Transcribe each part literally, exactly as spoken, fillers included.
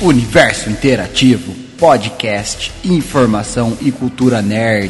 Universo Interativo, podcast, informação e cultura nerd.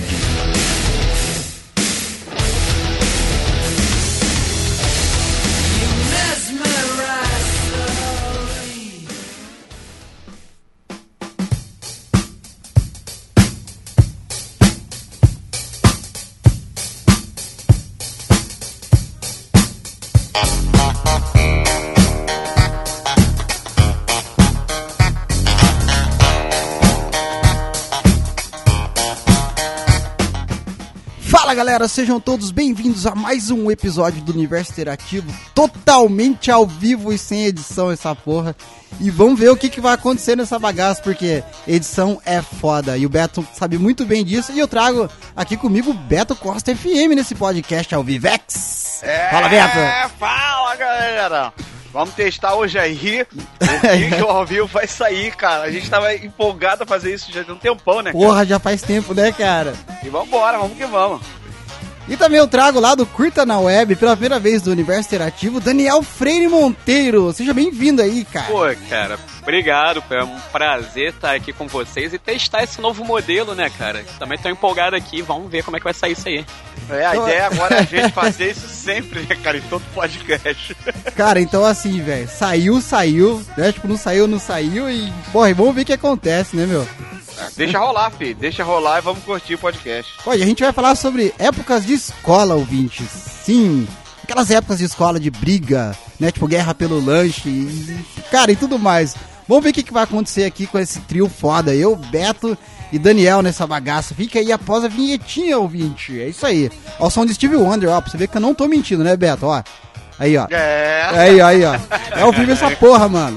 Fala galera, sejam todos bem-vindos a mais um episódio do Universo Interativo, totalmente ao vivo e sem edição essa porra. E vamos ver o que, que vai acontecer nessa bagaça, porque edição é foda e o Beto sabe muito bem disso. E eu trago aqui comigo o Beto Costa F M nesse podcast ao Vivex. É, fala Beto! Fala galera! Vamos testar hoje aí o que o ao vivo vai sair, cara. A gente tava empolgado a fazer isso já tem um tempão, né, cara? Porra, já faz tempo, né, cara? E vambora, vamos que vamos. E também eu trago lá do Curta na Web, pela primeira vez do Universo Interativo, Daniel Freire Monteiro. Seja bem-vindo aí, cara. Pô, cara, obrigado. É um prazer estar aqui com vocês e testar esse novo modelo, né, cara? Também tô empolgado aqui, vamos ver como é que vai sair isso aí. É, a ideia agora é a gente fazer isso sempre, né, cara, em todo podcast. Cara, então assim, velho, saiu, saiu, né? Tipo, não saiu, não saiu e, porra, vamos ver o que acontece, né, meu? Deixa rolar, filho. Deixa rolar e vamos curtir o podcast. Olha, a gente vai falar sobre épocas de escola, ouvintes. Sim, aquelas épocas de escola de briga, né? Tipo, guerra pelo lanche, e, cara, e tudo mais. Vamos ver o que, que vai acontecer aqui com esse trio foda. Eu, Beto e Daniel nessa bagaça. Fica aí após a vinhetinha, ouvinte. É isso aí. Ó, o som de Stevie Wonder, ó, pra você ver que eu não tô mentindo, né, Beto? Ó, aí, ó. É. Aí, aí, ó. É ao vivo essa porra, mano.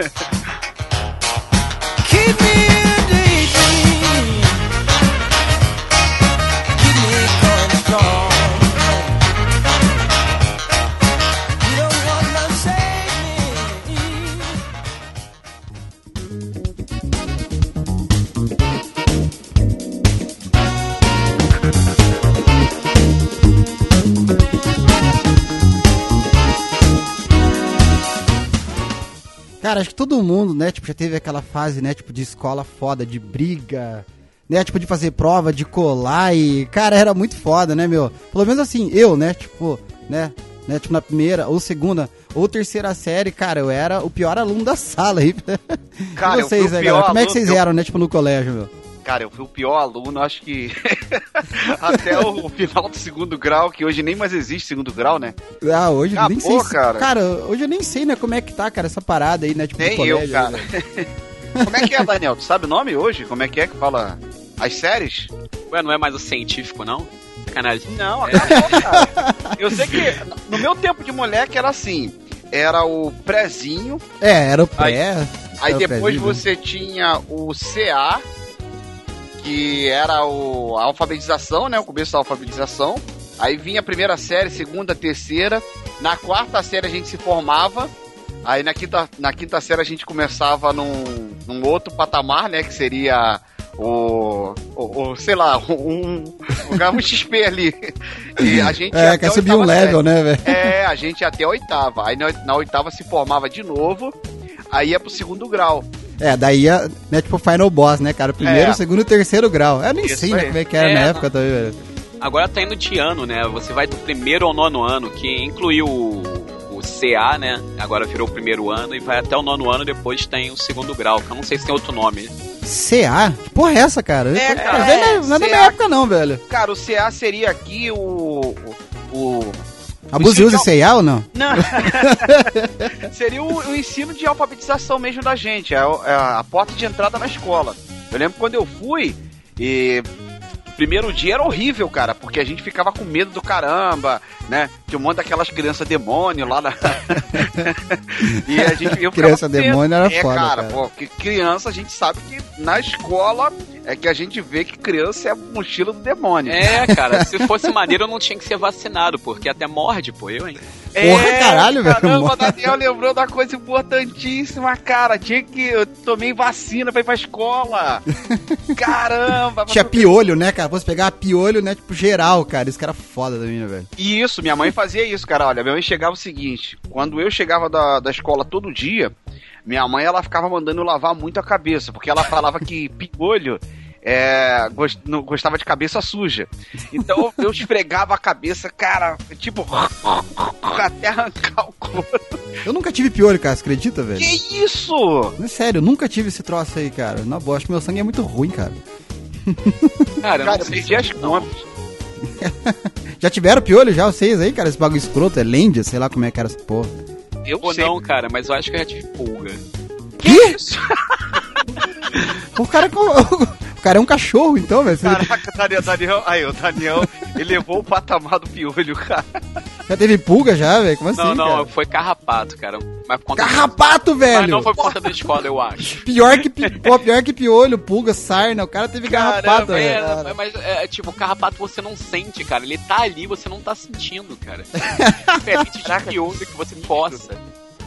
Keep me Cara, acho que todo mundo, né, tipo, já teve aquela fase, né, tipo, de escola foda, de briga, né, tipo, de fazer prova, de colar e, cara, era muito foda, né, meu? Pelo menos assim, eu, né, tipo, né, né, tipo, na primeira, ou segunda, ou terceira série, cara, eu era o pior aluno da sala aí. Cara, e vocês, eu fui o né, pior galera? Como é que aluno, vocês eu... eram, né, tipo, no colégio, meu? Cara, eu fui o pior aluno, acho que até o final do segundo grau, que hoje nem mais existe segundo grau, né? Ah, hoje eu nem sei. Cara. cara, hoje eu nem sei, né, como é que tá, cara, essa parada aí, né, tipo, nem do colégio. Eu, cara. Aí, como é que é, Daniel? Tu sabe o nome hoje? Como é que é que fala as séries? Ué, não é mais o científico, não? Sacanagem. Não, acabou, cara. Eu sei que no meu tempo de moleque era assim, era o prézinho. É, era o pré. Aí, aí era depois o você tinha o C A, que era o, a alfabetização, né? O começo da alfabetização. Aí vinha a primeira série, segunda, terceira. Na quarta série a gente se formava. Aí na quinta, na quinta série a gente começava num, num outro patamar, né? Que seria o, o, o sei lá, um, um, um X P ali. E a gente é, quer subir um level, série. Né, velho? É, a gente ia até a oitava. Aí na, na oitava se formava de novo. Aí ia pro segundo grau. É, daí ia, né, tipo, Final Boss, né, cara? Primeiro, é. segundo e terceiro grau. Eu nem Isso sei, aí. né, como é que era é, na época também, velho. Agora tá indo de ano, né? Você vai do primeiro ao nono ano, que incluiu o, o C A, né? Agora virou o primeiro ano e vai até o nono ano, depois tem o segundo grau, que eu não sei se tem outro nome. C A? Que porra é essa, cara? É, cara, não é, não é da minha época não, velho. Cara, o C A seria aqui o... o, o... Abusiu de C A ou não? Não. Seria o, o ensino de alfabetização mesmo da gente, a, a, a porta de entrada na escola. Eu lembro quando eu fui e... Primeiro dia era horrível, cara, porque a gente ficava com medo do caramba, né? Tinha um monte daquelas crianças demônio lá na... e a gente... Eu criança demônio era é, foda, cara, cara. Pô, que criança, a gente sabe que na escola é que a gente vê que criança é a mochila do demônio. É, cara, se fosse maneiro eu não tinha que ser vacinado, porque até morde, pô, eu, hein? Porra, é, caralho, velho. Caramba, o Daniel lembrou da coisa importantíssima, cara. Tinha que... Eu tomei vacina pra ir pra escola. Caramba. Tinha piolho, né, cara? Você pegar piolho, né, tipo, geral, cara. Isso que era foda da minha, velho. E isso, minha mãe fazia isso, cara. Olha, minha mãe chegava o seguinte. Quando eu chegava da, da escola todo dia, minha mãe, ela ficava mandando eu lavar muito a cabeça, porque ela falava que piolho é, gost, não, gostava de cabeça suja. Então eu esfregava a cabeça, cara, tipo, até arrancar o couro. Eu nunca tive piolho, cara, você acredita, velho? Que isso? É sério, eu nunca tive esse troço aí, cara. Na boa, acho que meu sangue é muito ruim, cara. Cara, eu cara, não sei se as contas. Já tiveram piolho já, vocês aí, cara? Esse bagulho escroto, é lêndia, sei lá como é que era essa porra. Eu Pô, não, cara, mas eu acho que eu já tive pulga. Que isso? O cara, o cara é um cachorro, então, velho. Caraca, Daniel, Daniel, aí, o Daniel, ele levou o patamar do piolho, cara. Já teve pulga já, velho? Como assim, Não, não, cara? foi carrapato, cara. Mas por conta carrapato, de... velho! Mas não foi por conta da escola, eu acho. Pior que, pô, pior que piolho, pulga, sarna, o cara teve Caramba, carrapato, é, velho. Mas, é, tipo, carrapato você não sente, cara. Ele tá ali, você não tá sentindo, cara. Diferente de piolho que você possa.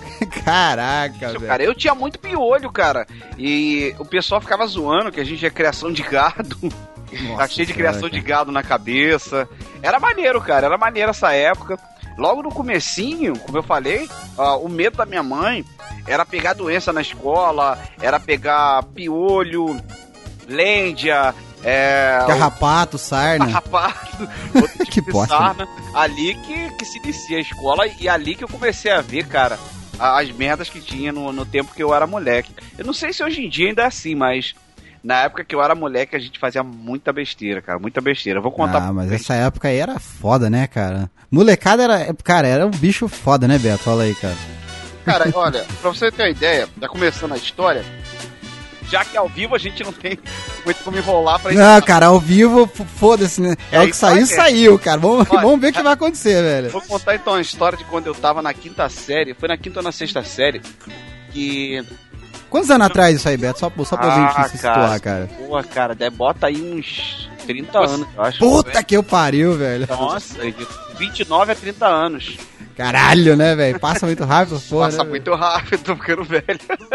Caraca, velho. Cara, eu tinha muito piolho, cara. E o pessoal ficava zoando que a gente é criação de gado. Nossa, tá cheio de criação cara. de gado na cabeça. Era maneiro, cara. Era maneiro essa época. Logo no comecinho, como eu falei, uh, o medo da minha mãe era pegar doença na escola, era pegar piolho, lêndia, é, carrapato, sarna. Carrapato, outro tipo que de bosta, sarna. Ali que, que se inicia a escola e ali que eu comecei a ver, cara, as merdas que tinha no, no tempo que eu era moleque. Eu não sei se hoje em dia ainda é assim, mas na época que eu era moleque a gente fazia muita besteira, cara, muita besteira. Eu vou contar. Ah, mas essa época aí era foda, né, cara? Molecada era, cara, era um bicho foda, né, Beto? Fala aí, cara. Cara, olha, pra você ter uma ideia, já começando a história, já que ao vivo a gente não tem muito como enrolar pra... Não, cara, ao vivo, foda-se, né? É, é o que saiu, saiu, cara. Vamos, olha, vamos ver o que vai acontecer, velho. Vou contar então a história de quando eu tava na quinta série, foi na quinta ou na sexta série, que... Quantos anos atrás isso aí, Beto? Só, só pra ah, gente se situar, cara. Pô, cara, deve, bota aí uns trinta anos, eu acho. Puta que eu pariu, velho. Nossa, de vinte e nove a trinta anos. Caralho, né, velho? Passa muito rápido, porra. Passa né, muito rápido, tô ficando velho.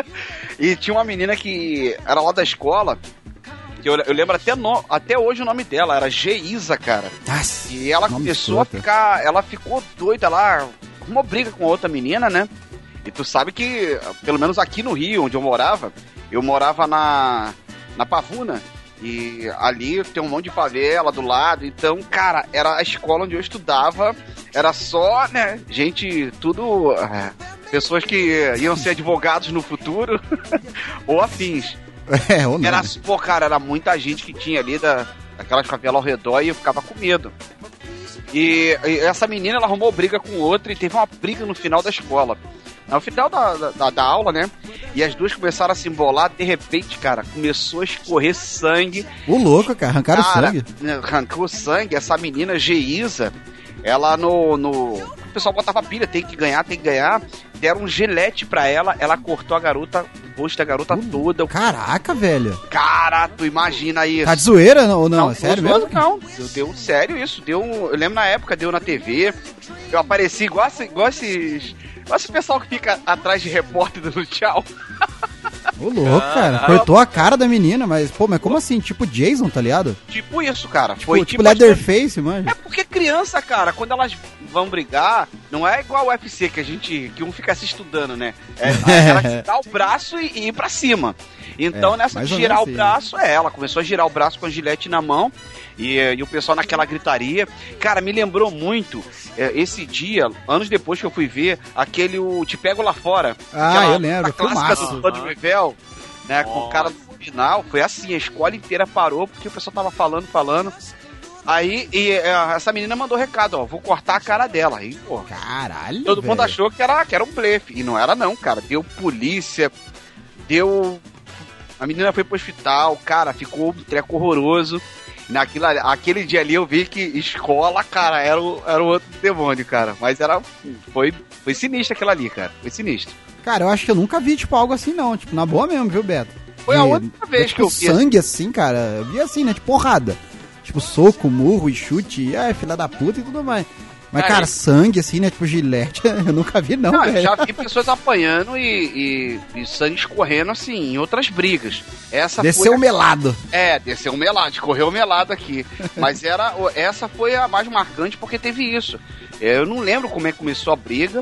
E tinha uma menina que era lá da escola, que eu, eu lembro até, no, até hoje o nome dela, era Geisa, cara. Nossa, e ela começou a ficar, ela ficou doida lá, arrumou briga com outra menina, né? E tu sabe que, pelo menos aqui no Rio, onde eu morava, eu morava na, na Pavuna. E ali tem um monte de favela do lado. Então, cara, era a escola onde eu estudava. Era só, né, gente, tudo... É, pessoas que iam ser advogados no futuro. Ou afins. É, ou não. Era, pô, cara, era muita gente que tinha ali da, daquelas favelas ao redor e eu ficava com medo. E, e essa menina, ela arrumou briga com outra e teve uma briga no final da escola. No final da, da, da aula, né? E as duas começaram a se embolar. De repente, cara, começou a escorrer sangue. O louco, cara, arrancaram cara, sangue. Arrancou sangue. Essa menina, Geisa, ela no, no... O pessoal botava pilha, tem que ganhar, tem que ganhar. Deram um gilete pra ela, ela cortou a garota, o rosto da garota uh, toda. Caraca, velho. Cara, tu imagina isso. Tá de zoeira ou não? Não, é sério mesmo? mesmo? Não, deu, deu sério isso. Deu, eu lembro na época, deu na T V. Eu apareci igual, igual esses... Olha esse pessoal que fica atrás de repórter dando tchau. Ô, louco, cara. Cortou a cara da menina, mas, pô, mas como assim? Tipo Jason, tá ligado? Tipo isso, cara. Tipo, Foi tipo, tipo Leatherface, mano. É porque criança, cara, quando elas vão brigar, não é igual o U F C, que a gente, que um fica se estudando, né? É, ela tirar o braço e, e ir pra cima. Então, é, nessa de girar o assim. braço, é, ela começou a girar o braço com a gilete na mão. E, e o pessoal naquela gritaria. Cara, me lembrou muito é, esse dia, anos depois que eu fui ver, aquele o Te Pego Lá Fora. Ah, eu lembro. A clássica do Todd Revel, né? Com o cara no final. Foi assim, a escola inteira parou porque o pessoal tava falando, falando. Aí, e, essa menina mandou recado, ó, vou cortar a cara dela. Aí, pô, caralho, todo véio. mundo achou que era, que era um blefe. E não era não, cara. Deu polícia, deu... A menina foi pro hospital, cara, ficou um treco horroroso. Naquilo, aquele dia ali eu vi que escola, cara, era o, era o outro demônio, cara. Mas era. Foi, foi sinistro aquilo ali, cara. Foi sinistro. Cara, eu acho que eu nunca vi, tipo, algo assim, não. Tipo, na boa mesmo, viu, Beto? Foi de, a outra vez tipo, que eu vi. Sangue assim, cara. Eu vi assim, né? Tipo, porrada. Tipo, soco, murro e chute. E, é, filha da puta e tudo mais. Mas, cara, cara sangue assim, né? Tipo, gilete, eu nunca vi, não, não velho. Já vi pessoas apanhando e, e, e sangue escorrendo, assim, em outras brigas. Essa desceu foi a... melado. É, desceu um melado, escorreu melado aqui. Mas era, essa foi a mais marcante porque teve isso. Eu não lembro como é que começou a briga.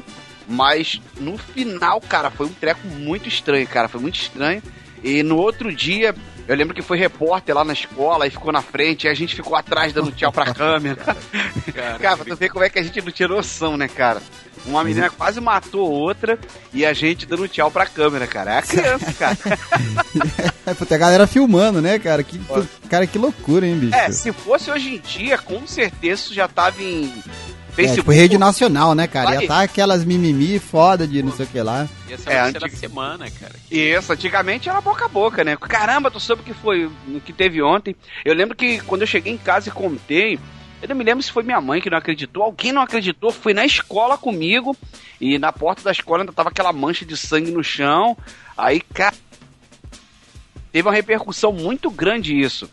Mas no final, cara, foi um treco muito estranho, cara. Foi muito estranho. E no outro dia, eu lembro que foi repórter lá na escola e ficou na frente, e a gente ficou atrás dando tchau pra câmera. Cara, cara, pra tu ver como é que a gente não tinha noção, né, cara? Uma menina quase matou outra e a gente dando tchau pra câmera, cara. É a criança, cara. É, puta, a galera filmando, né, cara? Que, cara, que loucura, hein, bicho? É, se fosse hoje em dia, com certeza isso já tava em Facebook. É, tipo, rede nacional, né, cara? Ia tá aquelas mimimi foda de não sei o que lá. Ia ser é, antig... semana, cara. Isso, antigamente era boca a boca, né? Caramba, tu soube o que foi, o que teve ontem. Eu lembro que quando eu cheguei em casa e contei, eu não me lembro se foi minha mãe que não acreditou, alguém não acreditou, foi na escola comigo, e na porta da escola ainda tava aquela mancha de sangue no chão. Aí, cara, teve uma repercussão muito grande isso.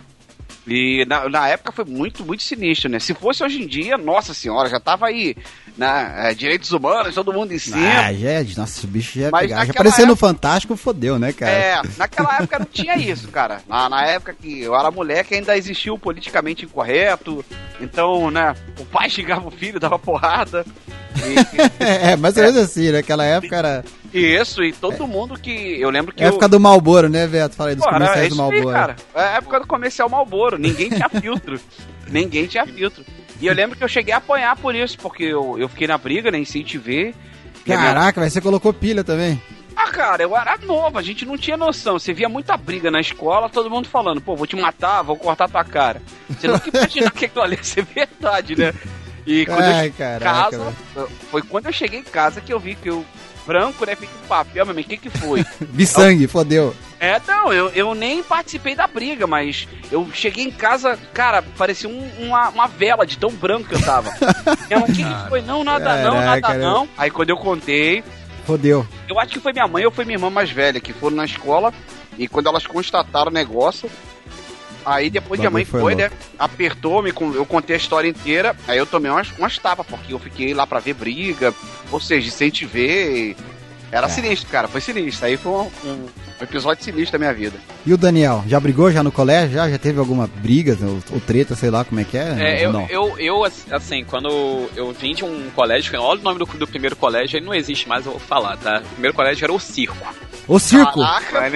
E na, na época foi muito, muito sinistro, né? Se fosse hoje em dia, nossa senhora, já tava aí, né? É, direitos humanos, todo mundo em cima. Ah, já é, nossa, o bicho já ia pegar. Já apareceu época... no Fantástico, fodeu, né, cara? É, naquela época não tinha isso, cara. Na, na época que eu era moleque, ainda existia o politicamente incorreto. Então, né, o pai xingava o filho, dava porrada. E... é, mais ou menos é. assim, naquela época era... Isso, e todo é. mundo que... Eu lembro que... É a época eu... do Marlboro, né, Beto? Fala aí dos Pô, comerciais do Marlboro. Aí, cara. É a época do comercial Marlboro. Ninguém tinha filtro. Ninguém tinha filtro. E eu lembro que eu cheguei a apanhar por isso, porque eu, eu fiquei na briga, né, incentivei. Caraca, minha... mas você colocou pilha também. Ah, cara, eu era novo, a gente não tinha noção. Você via muita briga na escola, todo mundo falando, pô, vou te matar, vou cortar tua cara. Você nunca imaginar que aquilo ali ia ser verdade, né? E quando Ai, eu cheguei caraca, em casa, velho. Foi quando eu cheguei em casa que eu vi que eu branco, né, fica em papel, mas o que que foi? Vi sangue, fodeu. É, não, eu, eu nem participei da briga, mas eu cheguei em casa, cara, parecia um, uma, uma vela de tão branco que eu tava. Eu, o que que foi? Não, nada Caraca, não, nada cara. não. Aí quando eu contei... Fodeu. Eu acho que foi minha mãe ou foi minha irmã mais velha, que foram na escola, e quando elas constataram o negócio... Aí depois minha mãe foi, foi né, apertou-me, eu contei a história inteira, aí eu tomei umas, umas tapas, porque eu fiquei lá pra ver briga, ou seja, incentivei, era é. sinistro, cara, foi sinistro, aí foi um, um episódio sinistro da minha vida. E o Daniel, já brigou já no colégio? Já, já teve alguma briga ou, ou treta, sei lá como é que é? É, eu, não? Eu, eu, assim, quando eu vim de um colégio, olha o nome do, do primeiro colégio, ele não existe mais, eu vou falar, tá? O primeiro colégio era o Circo. O Circo? Caraca,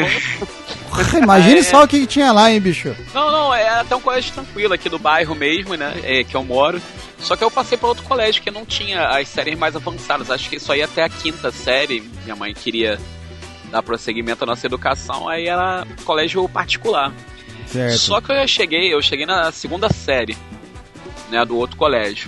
Imagine é... só o que tinha lá, hein, bicho? Não, não, é até um colégio tranquilo aqui do bairro mesmo, né, é, que eu moro. Só que eu passei para outro colégio que não tinha as séries mais avançadas. Acho que só ia até a quinta série. Minha mãe queria dar prosseguimento à nossa educação, aí era colégio particular. Certo. Só que eu cheguei, eu cheguei na segunda série, né, do outro colégio.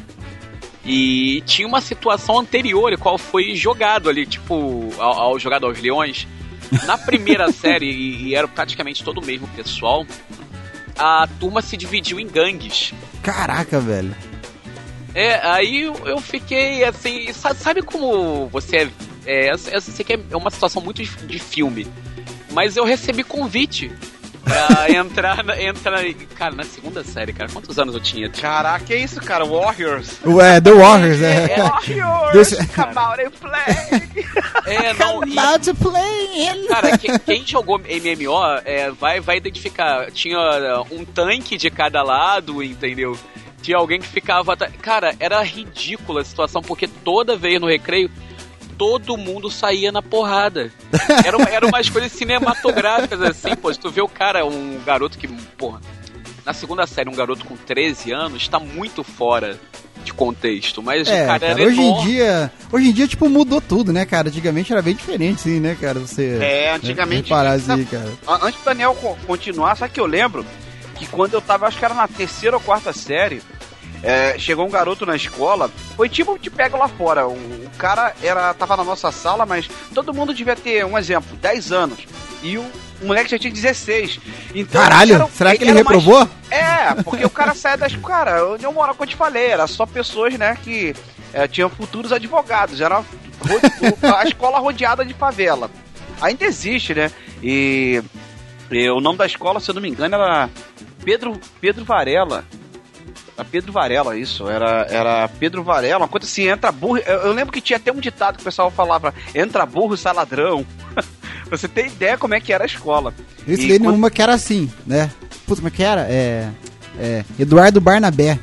E tinha uma situação anterior, a qual foi jogado ali, tipo, ao, ao jogado aos leões. Na primeira série, e, e era praticamente todo o mesmo pessoal, a turma se dividiu em gangues. Caraca, velho. É, aí eu, eu fiquei assim, sabe, sabe como você é, é, eu sei que é uma situação muito de, de filme, mas eu recebi convite pra entrar, na, entrar, cara, na segunda série, cara, quantos anos eu tinha? Caraca, que isso, cara, Warriors. Ué, The Warriors, é. é Warriors, come out and play. É, não, come out to play. Cara, quem, quem jogou M M O é, vai, vai identificar, tinha um tanque de cada lado, entendeu? Tinha alguém que ficava... Cara, era ridícula a situação, porque toda vez no recreio, todo mundo saía na porrada. Era, uma, era umas coisas cinematográficas, assim, pô. Se tu vê o cara, um garoto que, porra, na segunda série, um garoto com treze anos, tá muito fora de contexto, mas é, o cara, cara era hoje enorme. em dia, hoje em dia, tipo, mudou tudo, né, cara? Antigamente era bem diferente, sim, né, cara? Você... É, antigamente... Né, assim, cara. Antes do Daniel continuar, sabe que eu lembro que quando eu tava, acho que era na terceira ou quarta série, É, chegou um garoto na escola, foi tipo te pega lá fora. O, o cara era, tava na nossa sala, mas todo mundo devia ter, um exemplo, dez anos. E o, o moleque já tinha dezesseis. Então, caralho, era, será que ele reprovou? Mais, é, porque o cara sai das... Cara, onde eu moro, como eu te falei, era só pessoas, né, que é, tinham futuros advogados. Era a escola rodeada de favela. Ainda existe, né? E, e o nome da escola, se eu não me engano, era Pedro, Pedro Varela. Era Pedro Varela, isso, era, era Pedro Varela, uma coisa assim, entra burro, eu, eu lembro que tinha até um ditado que o pessoal falava, entra burro, sai ladrão. Você tem ideia como é que era a escola. Isso daí quando... uma que era assim, né? Putz, como é que era? É, é, Eduardo Barnabé.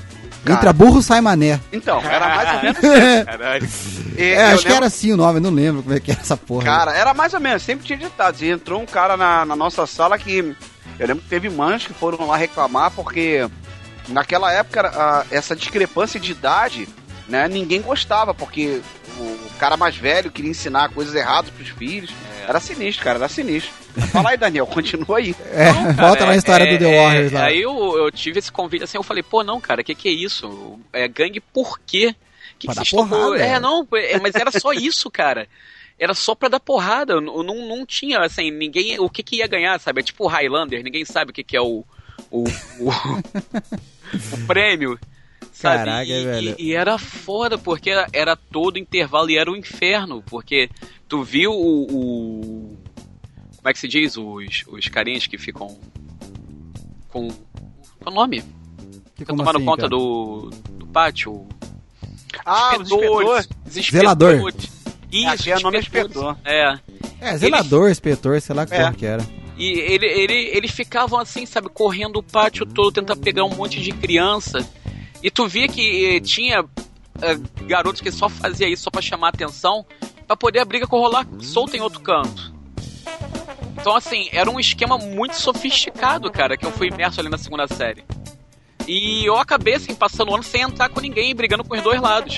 cara. Entra burro, sai mané. Então, era mais ou menos assim. Caralho. E, É, eu acho lembro- que era assim o nome, eu não lembro como é que era essa porra. Cara, era mais ou menos, sempre tinha ditados. E entrou um cara na, na nossa sala que... Eu lembro que teve mães que foram lá reclamar porque... Naquela época, a, essa discrepância de idade, né? Ninguém gostava, porque o, o cara mais velho queria ensinar coisas erradas pros filhos. É. Era sinistro, cara, era sinistro. Fala aí, Daniel, continua aí. É, Não, cara, volta na história é- do The é- Warriors lá. Aí eu, eu tive esse convite assim, eu falei, pô, não, cara, que que é isso? É gangue por quê? Que Pra que dar vocês estão porrada, com- É, é. não, é, mas era só isso, cara. Era só pra dar porrada. Eu não, não, não tinha, assim, ninguém. O que que ia ganhar, sabe? É tipo o Highlander, ninguém sabe o que que é o. O, o, o prêmio. Sabe? Caraca, e, velho. E, e era foda, porque era, era todo intervalo e era um inferno. Porque tu viu o. o- como é que se diz? Os, os carinhas que ficam. Com. Qual é o nome? Que Ficam como tomando assim, conta cara? do, do pátio. Ah, os inspetores. Os Zelador. inspetores. Isso, Aqui é nome inspetores. inspetor. É. É, zelador, inspetor, sei lá que É. porra que era. E ele, ele, eles ficavam assim, sabe, correndo o pátio todo, tentando pegar um monte de criança. E tu via que eh, tinha eh, garotos que só fazia isso só pra chamar atenção, pra poder a briga rolar solta em outro canto. Então, assim, era um esquema muito sofisticado, cara, que eu fui imerso ali na segunda série. E eu acabei, assim, passando o ano sem entrar com ninguém, brigando com os dois lados.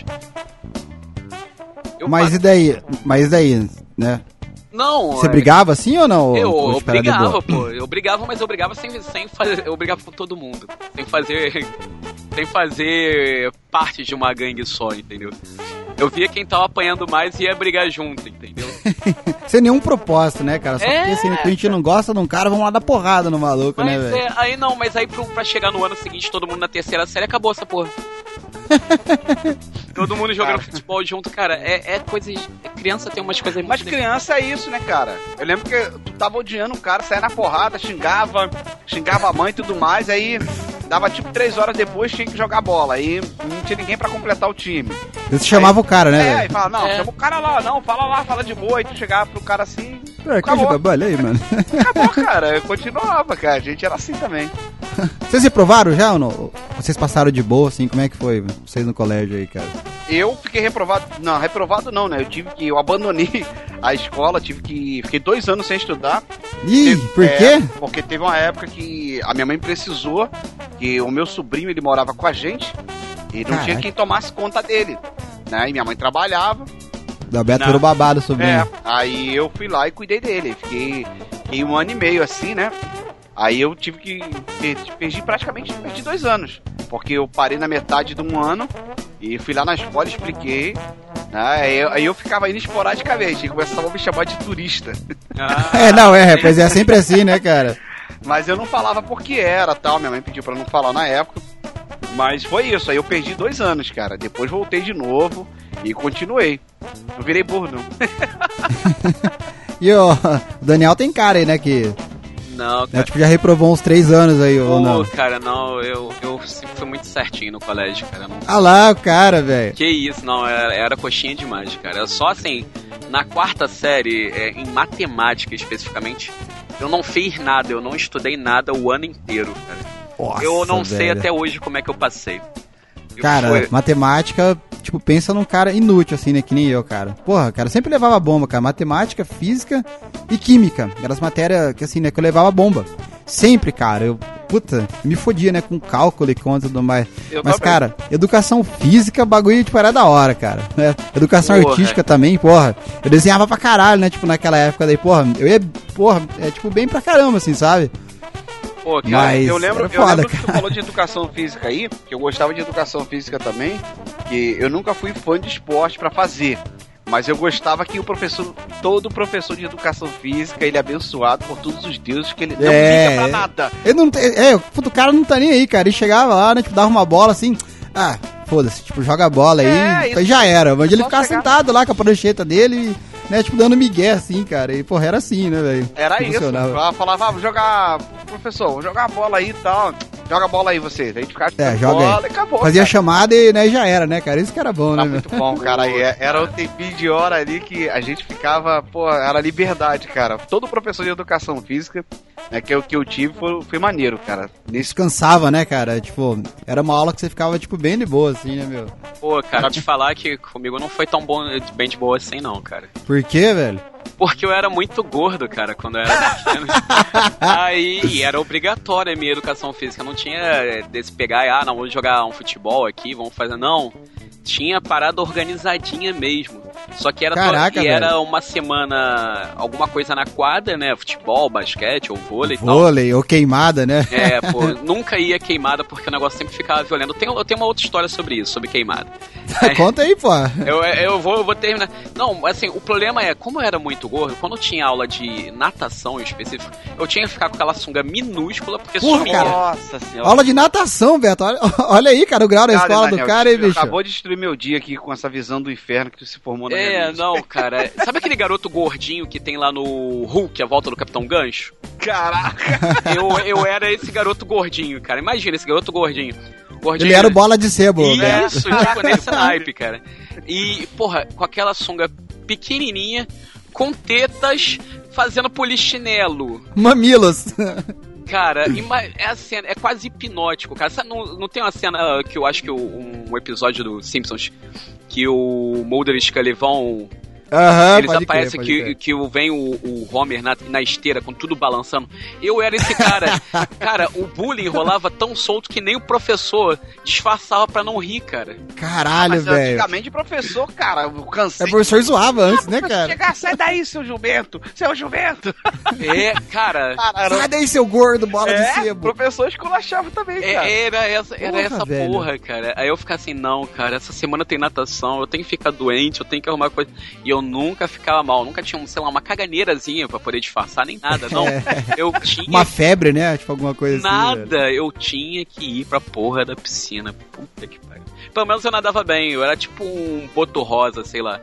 Eu Mas pa- e daí? Mas e daí, né? Não, Você é- brigava assim ou não? Eu, Ou eu tipo, era de boa? brigava, pô. Eu brigava, mas eu brigava sem, sem fazer. Eu brigava com todo mundo. Sem fazer. Sem fazer parte de uma gangue só, entendeu? Eu via quem tava apanhando mais e ia brigar junto, entendeu? Sem nenhum propósito, né, cara? Só É. porque assim, a gente não gosta de um cara, vamos lá dar porrada no maluco, né, Mas velho? é, aí não, mas aí pro, pra chegar no ano seguinte, todo mundo na terceira série, acabou essa porra. Todo mundo jogando Cara. futebol junto, cara, é, é coisas. É, criança tem umas coisas Mas muito- criança é isso, né, cara? Eu lembro que tu tava odiando o cara, saia na porrada, xingava, xingava a mãe e tudo mais, aí dava tipo três horas depois, tinha que jogar bola, aí não tinha ninguém pra completar o time. Você chamava o cara, né, É, aí velho? fala, não, É. chama o cara lá, não, fala lá, fala de boa, aí tu chegava pro cara assim, É, quer acabou. jogar bola aí, mano? acabou, cara, eu continuava, cara, a gente era assim também. Vocês reprovaram já ou não? Vocês passaram de boa, assim? Como é que foi vocês no colégio aí, cara? Eu fiquei reprovado, não, reprovado não, né, eu tive que, eu abandonei a escola, tive que, fiquei dois anos sem estudar. Ih, Teve- por é, quê? Porque teve uma época que a minha mãe precisou, que o meu sobrinho, ele morava com a gente, e não Caraca. tinha quem tomasse conta dele, né, e minha mãe trabalhava, Da Beto Não. virou babado, sobrinho. é, aí eu fui lá e cuidei dele, fiquei, fiquei um ano e meio assim, né, aí eu tive que, per- perdi praticamente, perdi dois anos, porque eu parei na metade de um ano, e fui lá na escola, expliquei, né, aí eu, aí eu ficava indo esporadicamente, e começavam a me chamar de turista. Ah, É, não, é, pois é sempre assim, né, cara? Mas eu não falava porque era, tal. Minha mãe pediu pra não falar na época. Mas foi isso. Aí eu perdi dois anos, cara. Depois voltei de novo e continuei. Não virei burro, não. E o Daniel tem cara aí, né, que não, né, cara. tipo, já reprovou uns três anos aí, ou Pô, não? cara, não, eu, eu sempre fui muito certinho no colégio, cara. Não, Ah lá, o cara, velho. que isso, não, era, era coxinha demais, cara. Era só assim, na quarta série, é, em matemática especificamente, eu não fiz nada, eu não estudei nada o ano inteiro, cara. Nossa, eu não sei velho. até hoje como é que eu passei. Eu Cara, fui- matemática, tipo, pensa num cara inútil, assim, né? Que nem eu, cara. Porra, cara, sempre levava bomba, cara. Matemática, física e química. Aquelas matérias que, assim, né? Que eu levava bomba. Sempre, cara. Eu, puta, me fodia, né? Com cálculo e conta e tudo mais. Eu Mas, também. cara, educação física, bagulho, tipo, era da hora, cara. Né? Educação Porra. artística também, porra. Eu desenhava pra caralho, né? Tipo, naquela época daí, porra. Eu ia, porra, é, tipo, bem pra caramba, assim, sabe? Pô, cara, Mas eu lembro, era eu foda, lembro que tu cara. falou de educação física aí, que eu gostava de educação física também, que eu nunca fui fã de esporte pra fazer. Mas eu gostava que o professor, todo professor de educação física, ele é abençoado por todos os deuses, que ele não É. liga pra nada. Ele não tem. É, puto, o cara não tá nem aí, cara. Ele chegava lá, né? Tipo, dava uma bola assim. Ah, foda-se, tipo, joga a bola aí. É, aí isso- já era. Mas ele só ficava chegar- sentado lá com a prancheta dele, né? Tipo, dando migué assim, cara. E, porra, era assim, né, velho? Era isso. Funcionava. Ela falava, ah, vou jogar, professor, vou jogar a bola aí e tal. joga bola aí você. A gente ficava é, joga bola aí. E acabou. Fazia cara. chamada e né, já era, né, cara? Isso que era bom, era né? Muito bom, cara. E era um tempinho de hora ali que a gente ficava, pô, era liberdade, cara. Todo professor de educação física, né, que, eu, que eu tive, foi, foi maneiro, cara. Nesse... Descansava, né, cara? Tipo, era uma aula que você ficava, tipo, bem de boa, assim, né, meu? Pô, cara, te falar que comigo não foi tão bom, bem de boa assim, não, cara. Por quê, velho? Porque eu era muito gordo, cara, quando eu era pequeno. Aí e era obrigatória a minha educação física. Não tinha desse pegar e, ah, não, vamos jogar um futebol aqui, vamos fazer. Não. Tinha parada organizadinha mesmo. Só que era, Caraca, to... e era velho. uma semana, alguma coisa na quadra, né? Futebol, basquete ou vôlei e tal. Vôlei ou queimada, né? É, pô, nunca ia queimada porque o negócio sempre ficava violento. Eu tenho, eu tenho uma outra história sobre isso, sobre queimada. É, Conta aí, pô. Eu, eu, vou, eu vou terminar. Não, assim, o problema é, como eu era muito gordo, quando tinha aula de natação em específico, eu tinha que ficar com aquela sunga minúscula porque Porra, sumia. cara. Nossa senhora. Aula de natação, Beto. Olha, olha aí, cara, o grau da Cara, escola Daniel, do cara, hein, bicho? Acabou de destruir meu dia aqui com essa visão do inferno que tu se formou na minha É, mente. não, cara. Sabe aquele garoto gordinho que tem lá no Hulk, a volta do Capitão Gancho? Caraca. Eu, eu era esse garoto gordinho, cara. Imagina esse garoto gordinho. gordinho Ele era o bola de sebo, né? Isso, tipo, nesse naipe, cara. E, porra, com aquela sunga pequenininha, com tetas, fazendo polichinelo. Mamilos. Cara, é, a cena, é quase hipnótico, cara. Não, não tem uma cena que eu acho que o, um episódio do Simpsons que o Mulder e Scully vão... Aham, Eles pode aparecem crer, pode que, que vem o, o Homer na, na esteira com tudo balançando. Eu era esse cara. Cara, o bullying rolava tão solto que nem o professor disfarçava pra não rir, cara. Caralho, Mas velho. antigamente, professor, cara, eu cansei. É, o professor zoava antes, ah, né, cara? Chegar, sai daí, seu jumento! Seu jumento! É, cara. Caramba. Sai daí, seu gordo, bola é, de sebo. O professor esculachava também, cara. É, era essa, era Porra, essa velho. porra, cara. Aí eu ficava assim, não, cara, essa semana tem natação, eu tenho que ficar doente, eu tenho que arrumar coisa. E eu nunca ficava mal, nunca tinha, sei lá, uma caganeirazinha pra poder disfarçar, nem nada, não. É. Eu tinha... Uma febre, né? Tipo, alguma coisa Nada, assim. Nada, eu tinha que ir pra porra da piscina. Puta que pariu. Pelo menos eu nadava bem, eu era tipo um boto rosa, sei lá.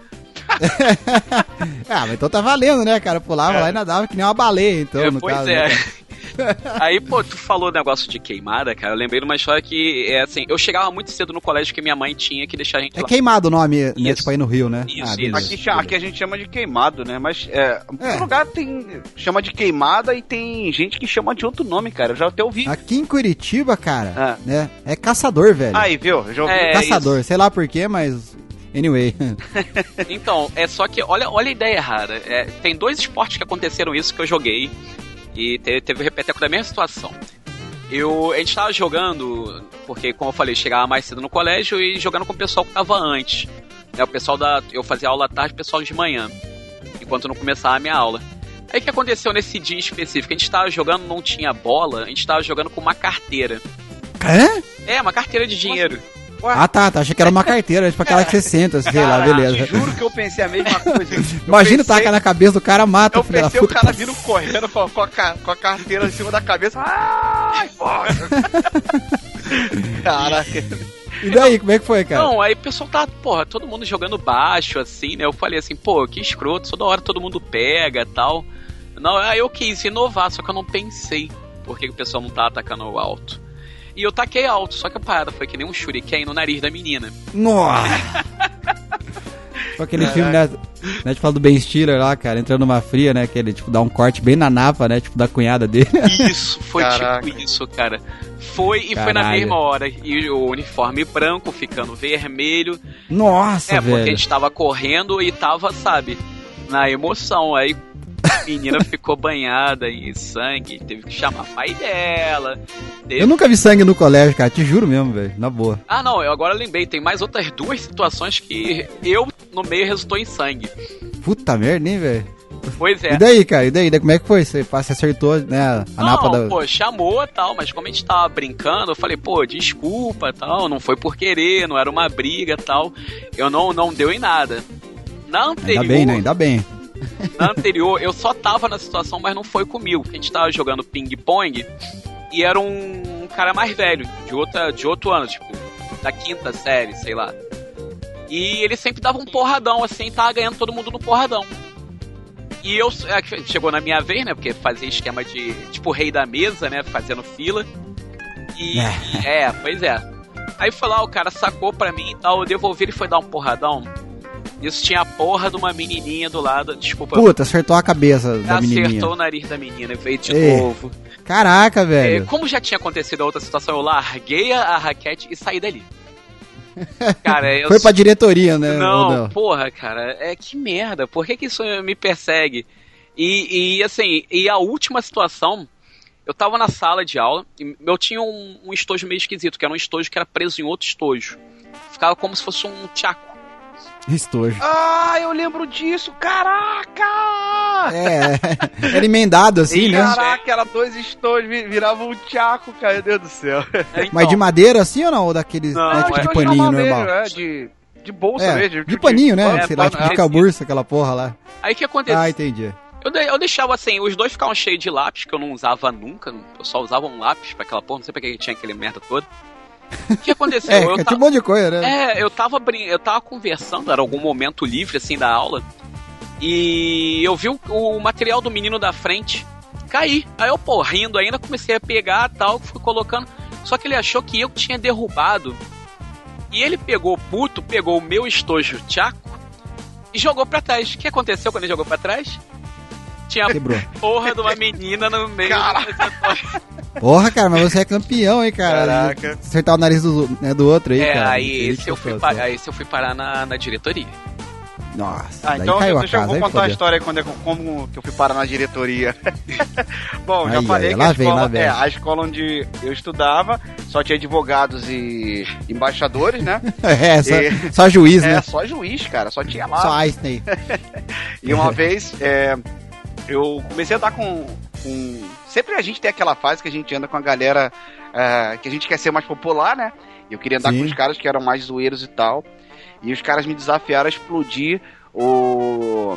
Ah, mas então tá valendo, né, cara? Pulava é. lá e nadava que nem uma baleia, então, é, no pois caso. é. Né, Aí, pô, tu falou negócio de queimada, cara. Eu lembrei de uma história que, é assim, eu chegava muito cedo no colégio que minha mãe tinha que deixar a gente é lá. queimado o nome, né? Isso. Tipo aí no Rio, né? Isso, ah, isso. Aqui, chama, aqui a gente chama de queimado, né? Mas é, É. no lugar tem chama de queimada e tem gente que chama de outro nome, cara. Eu já até ouvi. Aqui em Curitiba, cara, Ah. né? É caçador, velho. Aí, viu? Eu já ouvi. É, Caçador, sei lá por quê, mas... Anyway. Então, é só que, olha, olha a ideia errada. É, tem dois esportes que aconteceram isso que eu joguei e teve, teve o repeteco da mesma situação. Eu, a gente tava jogando, porque, como eu falei, chegava mais cedo no colégio e jogando com o pessoal que tava antes. Né, o pessoal da. Eu fazia aula à tarde, o pessoal de manhã, enquanto não começava a minha aula. Aí o que aconteceu nesse dia específico? A gente tava jogando, não tinha bola, a gente tava jogando com uma carteira. Hã? É, uma carteira de dinheiro. Ah, tá, tá. Achei que era uma carteira, tipo aquela que você senta, sei lá, Cara, beleza. te juro que eu pensei a mesma coisa. Eu Imagina pensei- tacar na cabeça do cara, mata Eu filho da pensei o puta. cara vindo correndo com a, com, a, ca- com a carteira em cima da cabeça. Ai, porra! Caraca. E daí, como é que foi, cara? Não, aí o pessoal tá, porra, todo mundo jogando baixo, assim, né? Eu falei assim, pô, que escroto, toda hora todo mundo pega e tal. Não, aí eu quis inovar, só que eu não pensei por que o pessoal não tá atacando alto. E eu taquei alto, só que a parada foi que nem um shuriken no nariz da menina. Nossa! Tipo aquele filme, né? né? Tipo, do Ben Stiller lá, cara, entrando numa fria, né? Que ele, tipo, dá um corte bem na napa, né? Tipo, da cunhada dele. Isso, foi Caraca. tipo isso, cara. Foi e foi na Caralho. mesma hora. E o uniforme branco ficando vermelho. Nossa, É, porque a velho. gente tava correndo e tava, sabe, na emoção. Aí a menina ficou banhada em sangue, teve que chamar a pai dela. Teve... Eu nunca vi sangue no colégio, cara. Te juro mesmo, velho. Na boa. Ah, não, eu agora lembrei, tem mais outras duas situações que eu, no meio, resultou em sangue. Puta merda, hein, velho? Pois é. E daí, cara? E daí? daí? Como é que foi? Você, você acertou, né? A Não, napa da... pô, chamou e tal, mas como a gente tava brincando, eu falei, pô, desculpa e tal, não foi por querer, não era uma briga e tal. Eu não, não deu em nada. Na anterior, Ainda bem, né? Ainda bem. na anterior, eu só tava na situação, mas não foi comigo. A gente tava jogando ping-pong e era um, um cara mais velho, de, outra, de outro ano, tipo, da quinta série, sei lá. E ele sempre dava um porradão, assim, tava ganhando todo mundo no porradão. E eu, é, chegou na minha vez, né, porque fazia esquema de, tipo, rei da mesa, né, fazendo fila. E, é. é, pois é. Aí foi lá, o cara sacou pra mim e tal, eu devolvi, ele foi dar um porradão. Isso tinha a porra de uma menininha do lado, desculpa. Puta, acertou a cabeça da menininha. Acertou o nariz da menina, veio de Ei, novo. Caraca, velho. É, como já tinha acontecido a outra situação, eu larguei a, a raquete e saí dali. Cara, eu... Foi pra diretoria, né? Não, não, porra, cara, é que merda, por que que isso me persegue? E, e assim, e a última situação, eu tava na sala de aula, e eu tinha um, um estojo meio esquisito, que era um estojo que era preso em outro estojo. Ficava como se fosse um tchaco. Estojo. Ah, eu lembro disso, caraca! É, era emendado assim, e, né? Caraca, era dois estojos, virava um tchaco, cara, meu Deus do céu. É, então, Mas de madeira assim ou não? Ou daqueles Não, né, tipo é de paninho normal? É, de, de bolsa É, mesmo. de paninho, né? é, Sei lá, pano- tipo de é, camurça, aquela porra lá. Aí o que aconteceu? Ah, entendi. Eu, de- eu deixava assim, os dois ficavam cheios de lápis, que eu não usava nunca, eu só usava um lápis pra aquela porra, não sei pra que tinha aquele merda todo. O que aconteceu? É, eu tinha ta- um monte de coisa, né? É, eu tava, brin- eu tava conversando, era algum momento livre, assim, da aula, e eu vi o, o material do menino da frente cair. Aí eu, pô, rindo ainda, comecei a pegar e tal, fui colocando, só que ele achou que eu tinha derrubado, e ele pegou puto, pegou o meu estojo tchaco e jogou pra trás. O que aconteceu quando ele jogou pra trás? Tinha Quebrou. a porra de uma menina no meio do receptório. Porra, cara, mas você é campeão, hein, cara? Caraca. Acertar o nariz do, né, do outro aí, É, cara. aí Isso esse eu, que fui eu pa- sou. aí esse eu fui parar na, na diretoria. Nossa, Ah, daí então caiu a deixa eu casa, vou aí contar uma fodeu. história quando é, como que eu fui parar na diretoria. Bom, já Aí, falei aí, que lá a vem, escola, lá vem. é, a escola onde eu estudava só tinha advogados e embaixadores, né? É, só, E- só juiz, É, né? só juiz, cara, só tinha lá. Só Einstein. E uma vez é, eu comecei a andar com, com. Sempre a gente tem aquela fase que a gente anda com a galera é, que a gente quer ser mais popular, né? E eu queria andar Sim. com os caras que eram mais zoeiros e tal. E os caras me desafiaram a explodir o.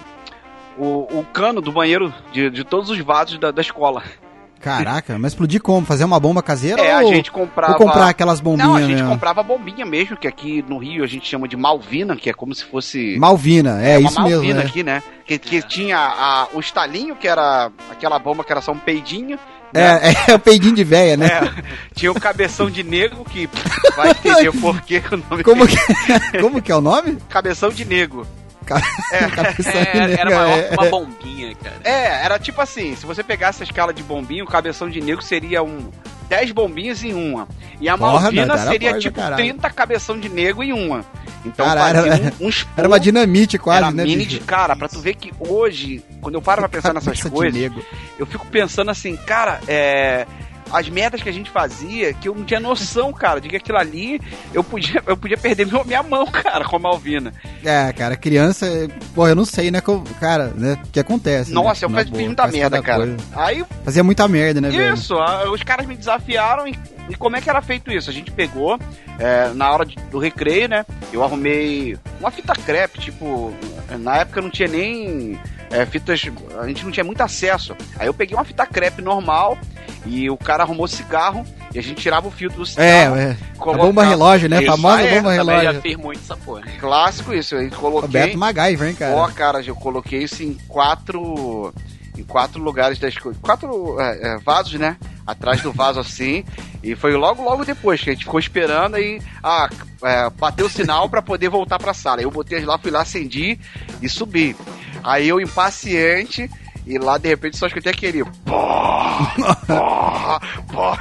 O, o cano do banheiro de, de todos os vasos da, da escola. Caraca, mas explodir como? Fazer uma bomba caseira É, ou, a gente comprava. ou comprar aquelas bombinhas Não, a gente mesmo? comprava bombinha mesmo, que aqui no Rio a gente chama de Malvina, que é como se fosse. Malvina, é, uma isso mesmo, Malvina né? aqui, né? Que, que tinha a, o estalinho, que era aquela bomba que era só um peidinho. Né? É, é o peidinho de véia, né? É, tinha o cabeção de negro, que vai entender o porquê que o nome Como que, como que é o nome? Cabeção de negro. Ca- Cabeção de É, negro, era maior é. que uma bombinha, cara. É, era tipo assim, se você pegasse a escala de bombinha, o cabeção de negro seria um dez bombinhas em uma. E a Porra, Malvina não, era seria forte, tipo caralho. trinta cabeção de negro em uma. Então Caralho, fazia era- um, um expor, Era uma dinamite quase, era né, mini bicho? de cara, pra tu ver que hoje, quando eu paro pra pensar nessas Cabeça de coisas, negro. eu fico pensando assim, cara, é. As merdas que a gente fazia, que eu não tinha noção, cara, de que aquilo ali eu podia, eu podia perder meu, minha mão, cara, com a Malvina. É, cara, criança, pô, eu não sei, né, como- cara, né, o que acontece. Nossa, né, eu na faz- boa, fiz muita faz merda, cada cara. coisa. Aí, Fazia muita merda, né, velho? isso, a- os caras me desafiaram e, e como é que era feito isso? A gente pegou, é, na hora de- do recreio, né, eu arrumei uma fita crepe, tipo, na época não tinha nem é, fitas, a gente não tinha muito acesso. Aí eu peguei uma fita crepe normal e o cara arrumou cigarro e a gente tirava o filtro do cigarro. É, é. A colocava- bomba relógio, né? A Isso, famosa ah, é, bomba Também já relógio. fiz muito essa porra. Clássico isso, aí coloquei. Roberto MacGyver, hein, cara? Ó, cara, eu coloquei isso em quatro. Em quatro lugares das coisas. Quatro é, é, vasos, né? Atrás do vaso assim. E foi logo, logo depois que a gente ficou esperando aí. Ah, é, bateu o sinal pra poder voltar pra sala. Eu botei lá, fui lá, acendi e subi. Aí eu, impaciente, e lá de repente só escutei aquele. Pó, pó, pó.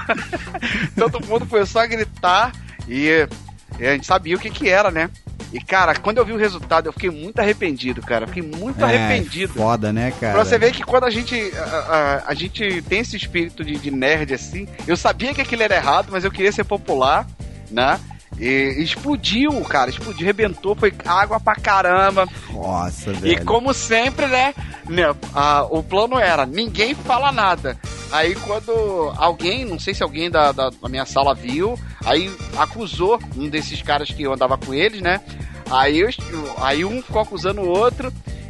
Todo mundo começou a gritar e, e a gente sabia o que que era, né? E, cara, quando eu vi o resultado, eu fiquei muito arrependido, cara. Fiquei muito É, arrependido. Foda, né, cara? Pra você ver que quando a gente a, a, a gente tem esse espírito de, de nerd assim, eu sabia que aquilo era errado, mas eu queria ser popular, né? E explodiu, cara, explodiu, rebentou, foi água pra caramba. Nossa, E velho. como sempre, né, né a, o plano era, ninguém fala nada. Aí quando alguém, não sei se alguém da, da, da minha sala viu, aí acusou um desses caras que eu andava com eles, né? Aí, eu, aí um ficou acusando o outro,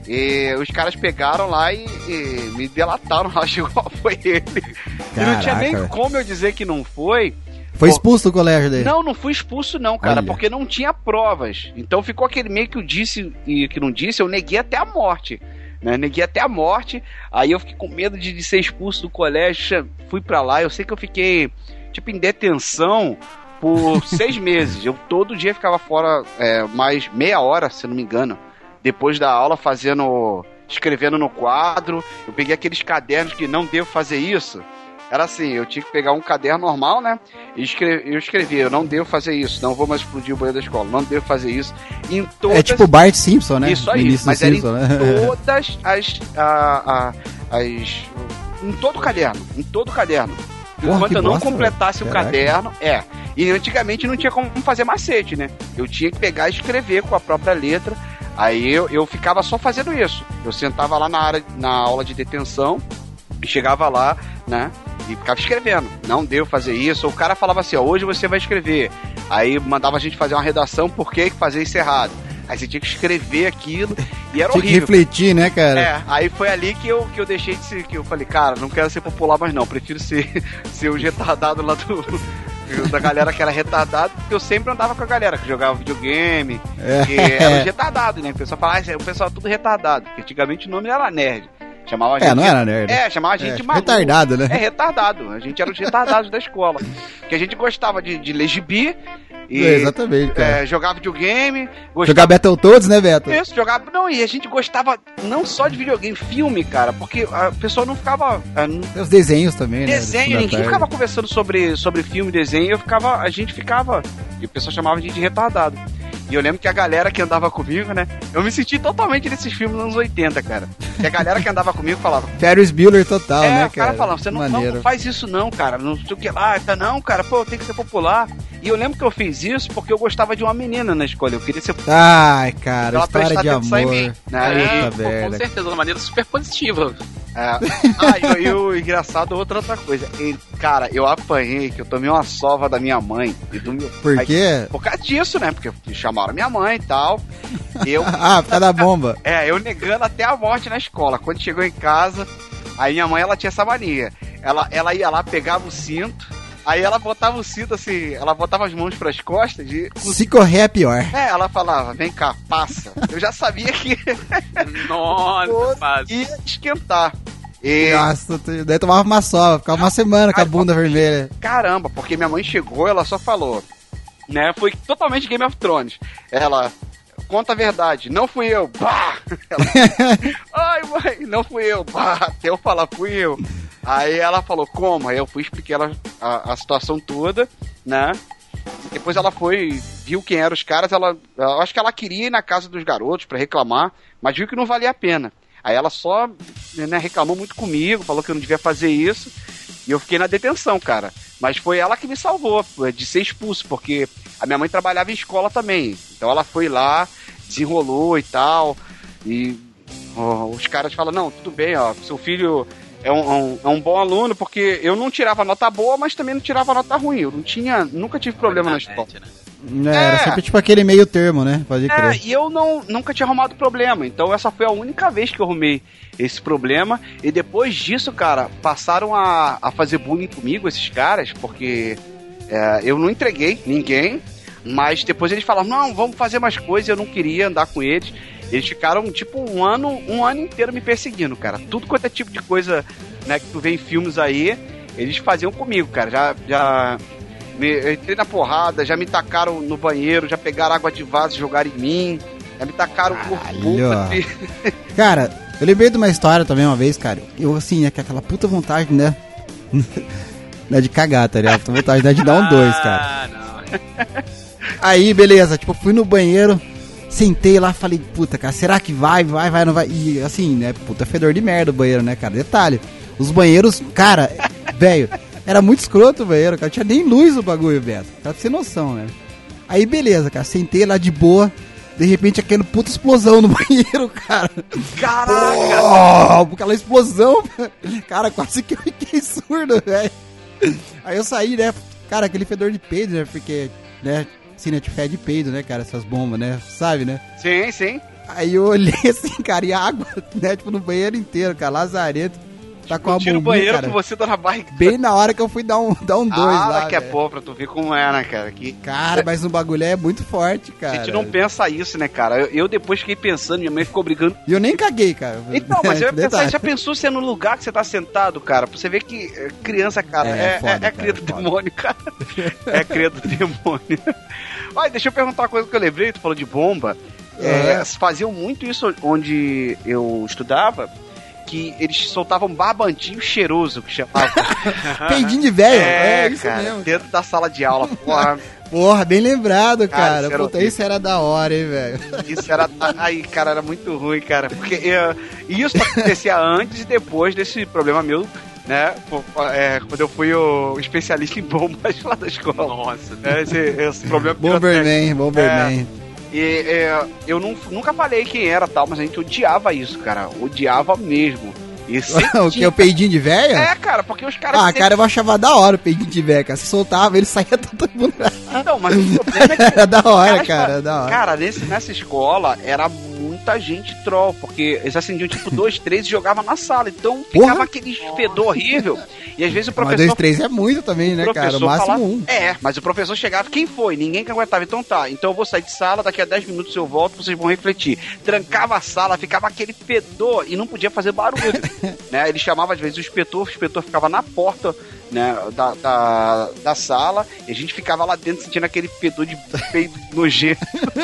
e os caras pegaram lá e, e me delataram, acho que foi ele. E não tinha nem Caraca. como eu dizer que não foi. Foi expulso do colégio dele. Não, não fui expulso não, cara, Olha. porque não tinha provas. Então ficou aquele meio que eu disse e que não disse, eu neguei até a morte. Né? Neguei até a morte, aí eu fiquei com medo de, de ser expulso do colégio, fui pra lá, eu sei que eu fiquei tipo, em detenção por seis meses. Eu todo dia ficava fora é, mais meia hora, se não me engano, depois da aula, fazendo, escrevendo no quadro. Eu peguei aqueles cadernos que não devo fazer isso. Era assim, eu tinha que pegar um caderno normal, né? E escrever, eu escrevia, eu não devo fazer isso, não vou mais explodir o banheiro da escola, não devo fazer isso. Em todas... É tipo Bart Simpson, né? Isso aí, mas Simpson, era em né? todas as, a, a, as... Em todo o caderno, em todo o caderno. Porra, enquanto eu não bosta, completasse véio. o Caraca. caderno, é. E antigamente não tinha como fazer macete, né? Eu tinha que pegar e escrever com a própria letra. Aí eu, eu ficava só fazendo isso. Eu sentava lá na, área, na aula de detenção e chegava lá, né? E ficava escrevendo. Não deu fazer isso. O cara falava assim, ó, hoje você vai escrever. Aí mandava a gente fazer uma redação, por que fazer isso errado? Aí você tinha que escrever aquilo e era tinha horrível. Tinha que refletir, né, cara? É, aí foi ali que eu, que eu deixei de ser, que eu falei, cara, não quero ser popular mais não, prefiro ser, ser o retardado lá do... da galera que era retardado, porque eu sempre andava com a galera que jogava videogame, é. que era os retardados, né? O pessoal falava, ah, o pessoal é tudo retardado, porque antigamente o nome era nerd. Chamava a gente, é, não era nerd. É, chamava a gente é, de maluco. Retardado, né? É, retardado. A gente era os retardados da escola. Porque a gente gostava de, de ler gibi. E, é, exatamente, cara. É, jogava videogame. Gostava... Jogar Battletoads, né, Beto? Isso, jogava... Não, e a gente gostava não só de videogame, filme, cara. Porque a pessoa não ficava... Não... Os desenhos também, desenho, né? Desenho, ninguém ficava conversando sobre, sobre filme, desenho. Eu ficava... A gente ficava... E o pessoal chamava a gente de retardado. E eu lembro que a galera que andava comigo, né? Eu me senti totalmente nesses filmes dos anos oitenta, cara. Que a galera que andava comigo falava... Ferris Bueller total, é, né, cara? É, o cara falava, você não, não, não faz isso não, cara. Não sei o que lá. Não, cara, pô, tem que ser popular. E eu lembro que eu fiz isso porque eu gostava de uma menina na escola. Eu queria ser... Ai, cara, ela história de amor. Em mim, né? É, pô, com certeza, uma maneira super positiva. É. Ah, e, e o engraçado, outra outra coisa. E, cara, eu apanhei, que eu tomei uma sova da minha mãe e do meu... Por quê? Aí, por causa disso, né? Porque chamaram minha mãe e tal. E eu... ah, por causa da bomba. É, eu negando até a morte na escola. Quando chegou em casa, aí minha mãe, ela tinha essa mania. Ela, ela ia lá, pegava o cinto, aí ela botava o cinto assim, ela botava as mãos pras costas e... Se correr é pior. É, ela falava, vem cá, passa. Eu já sabia que... Nossa, fácil. Ia esquentar. E... Nossa, daí tomava uma sova, ficava uma semana com a bunda vermelha. Caramba, porque minha mãe chegou, ela só falou, né, foi totalmente Game of Thrones. Ela, conta a verdade, não fui eu, pá! Ela, ai mãe, não fui eu, pá! Até eu falar, fui eu. Aí ela falou, como? Aí eu fui expliquei ela a, a situação toda, né? Depois ela foi, viu quem eram os caras, ela, eu acho que ela queria ir na casa dos garotos pra reclamar, mas viu que não valia a pena. Aí ela só, né, reclamou muito comigo, falou que eu não devia fazer isso, e eu fiquei na detenção, cara. Mas foi ela que me salvou de ser expulso, porque a minha mãe trabalhava em escola também. Então ela foi lá, desenrolou e tal, e ó, os caras falam, não, tudo bem, ó, seu filho é um, um, é um bom aluno, porque eu não tirava nota boa, mas também não tirava nota ruim. Eu não tinha, nunca tive problema na escola. É, era é. sempre tipo aquele meio termo, né? Pode crer. É, e eu não, nunca tinha arrumado problema. Então essa foi a única vez que eu arrumei esse problema. E depois disso, cara, passaram a, a fazer bullying comigo, esses caras, porque é, eu não entreguei ninguém. Mas depois eles falaram, não, vamos fazer mais coisas. Eu não queria andar com eles. Eles ficaram, tipo, um ano, um ano inteiro me perseguindo, cara. Tudo quanto é tipo de coisa, né, que tu vê em filmes aí, eles faziam comigo, cara. Já... já Me, eu entrei na porrada, já me tacaram no banheiro, já pegaram água de vaso e jogaram em mim, já me tacaram por puta. De... Cara, eu lembrei de uma história também uma vez, cara. Eu, assim, é que aquela puta vontade, né? Não é de cagar, tá ligado? Puta vontade, né, de dar um dois, cara. Ah, não. Aí, beleza, tipo, fui no banheiro, sentei lá, falei, puta, cara, será que vai, vai, vai, não vai? E, assim, né, puta fedor de merda o banheiro, né, cara? Detalhe, os banheiros, cara, velho... Era muito escroto o banheiro, cara. Tinha nem luz o bagulho, Beto. Pra você ter noção, né? Aí, beleza, cara. Sentei lá de boa. De repente, aquela puta explosão no banheiro, cara. Caraca! Oh, aquela explosão. Cara, quase que eu fiquei surdo, velho. Aí eu saí, né? Cara, aquele fedor de peido, né? Porque, né? Assim, né? Te fede de peido, né, cara? Essas bombas, né? Sabe, né? Sim, sim. Aí eu olhei assim, cara. E água, né? Tipo, no banheiro inteiro, cara. Lazarento. tá com a Tira o bombinha, banheiro cara. com você tá na barriga. Bem na hora que eu fui dar um dar um dois ah, lá, que é velho. pô, pra tu ver como é, né, cara? Que... Cara, mas o bagulho é muito forte, cara. A gente não pensa isso, né, cara? Eu, eu depois fiquei pensando, minha mãe ficou brigando. E eu nem caguei, cara. Então, mas eu ia pensar, Detalhe. já pensou se é no lugar que você tá sentado, cara? Pra você ver que é, criança, cara, É, é, é, foda, é, cara, cria do é foda. demônio, cara. É cria do demônio. Olha, deixa eu perguntar uma coisa que eu lembrei, tu falou de bomba. É, É. faziam muito isso onde eu estudava, que eles soltavam barbantinho cheiroso, que chamava. Peidinho de velho, é, é, isso cara, mesmo. dentro da sala de aula. Porra, Porra, bem lembrado, Cara, cara. isso era Puta, horrível. isso era da hora, hein, velho. isso era. Aí, cara, era muito ruim, cara. Porque eu, isso acontecia antes e depois desse problema meu, né? Pô, é, quando eu fui o especialista em bombas lá da escola. Nossa. É, esse, esse problema pirotécnico. Bomberman, Bomberman. E é, eu não, nunca falei quem era tal, mas a gente odiava isso, cara. Odiava mesmo. E sempre O que? tinha- O peidinho de velho? É, cara, porque os caras. Ah, sempre- cara, eu achava da hora o peidinho de velho, cara. Se soltava, ele saía todo mundo. Não, mas o problema é que. Era da hora, caras cara, fa- era da hora. Cara, nesse, nessa escola era muita gente troll, porque eles acendiam tipo dois, três e jogavam na sala. Então ficava Porra. aquele fedor horrível. E às vezes o Mas professor. dois, três é muito também, né, cara? O professor máximo falava- um. É, mas o professor chegava, quem foi? Ninguém que aguentava. Então tá, então eu vou sair de sala, daqui a dez minutos eu volto, vocês vão refletir. Trancava a sala, ficava aquele fedor e não podia fazer barulho. né? Ele chamava às vezes o inspetor, o inspetor ficava na porta, né, da, da, da sala, e a gente ficava lá dentro sentindo aquele fedor de peido nojento.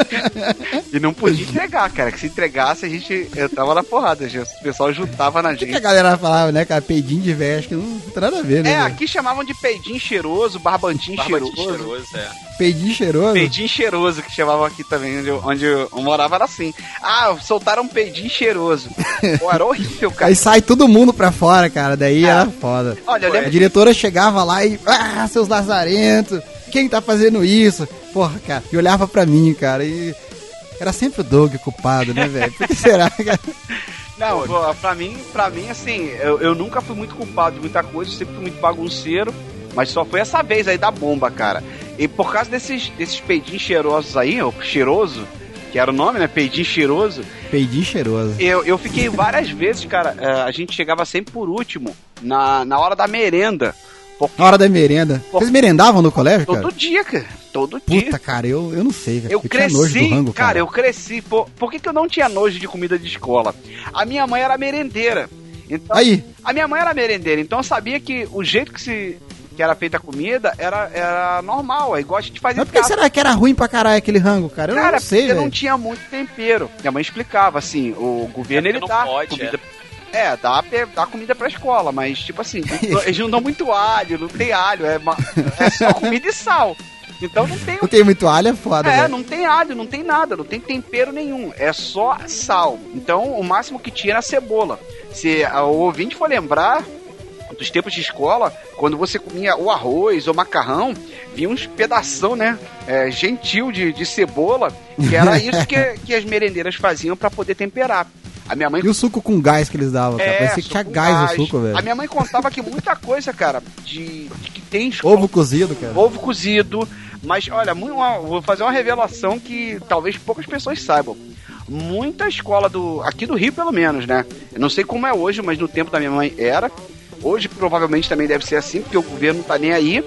e não podia entregar, cara, que se entregasse a gente entrava na porrada, o pessoal juntava na O que, gente. que a galera falava, né, cara? Peidinho de velho, acho que não tem nada a ver, né? É, velho? aqui chamavam de peidinho cheiroso, barbantinho, Barbatinho cheiroso. cheiroso, é. Peidinho cheiroso. Peidinho cheiroso, que chamavam aqui também, onde eu, onde eu morava era assim. Ah, soltaram um peidinho cheiroso. Pô, era horrível, cara. Aí sai todo mundo pra fora, cara. Daí É. era foda. Olha, eu A lembro. diretora chegava lá e... Ah, seus lazarentos! Quem tá fazendo isso? Porra, cara. E olhava pra mim, cara. E... Era sempre o Doug culpado, né, velho? Por que será, cara? Não, pô, pra mim, pra mim, assim, eu, eu nunca fui muito culpado de muita coisa, eu sempre fui muito bagunceiro, mas só foi essa vez aí da bomba, cara. E por causa desses, desses peidinhos cheirosos aí, o cheiroso, que era o nome, né? Peidinho cheiroso, Peidinho cheiroso. eu, eu fiquei várias vezes, cara, eh, a gente chegava sempre por último, na, na hora da merenda. Porque Na hora da merenda. Pô. Vocês merendavam no colégio, cara? todo dia, cara, todo dia. Puta, cara, eu, eu não sei, velho. Eu tinha nojo cresci, do rango, cara, cara. eu cresci. Por, por que, que eu não tinha nojo de comida de escola? A minha mãe era merendeira. Então, Aí, a minha mãe era merendeira, então eu sabia que o jeito que se que era feita a comida era, era normal, é igual a gente fazia mas em por que casa. será que era ruim pra caralho aquele rango, cara? Eu Cara, não sei, porque velho. não tinha muito tempero. Minha mãe explicava, assim, o governo É ele porque dá não pode, comida... É, dá, dá comida pra escola, mas tipo assim, eles não dão muito alho, não tem alho, é, ma- é só comida e sal. Então não tem Não tem muito alho, é foda, É, velho. não tem alho, não tem nada, não tem tempero nenhum, é só sal. Então o máximo que tinha era cebola. Se a- o ouvinte for lembrar dos tempos de escola, quando você comia o arroz ou macarrão, vinha uns pedação, né, é, gentil de, de cebola, que era isso que, que as merendeiras faziam pra poder temperar. A minha mãe E o suco com gás que eles davam, cara? é, Parecia que tinha suco gás gás. no suco, velho. A minha mãe contava que muita coisa, cara, de, de que tem Ovo cozido, cara. ovo cozido. Mas olha, mu- uma- vou fazer uma revelação que talvez poucas pessoas saibam. Muita escola do aqui do Rio, pelo menos, né? Eu não sei como é hoje, mas no tempo da minha mãe era. Hoje provavelmente também deve ser assim, porque o governo não tá nem aí.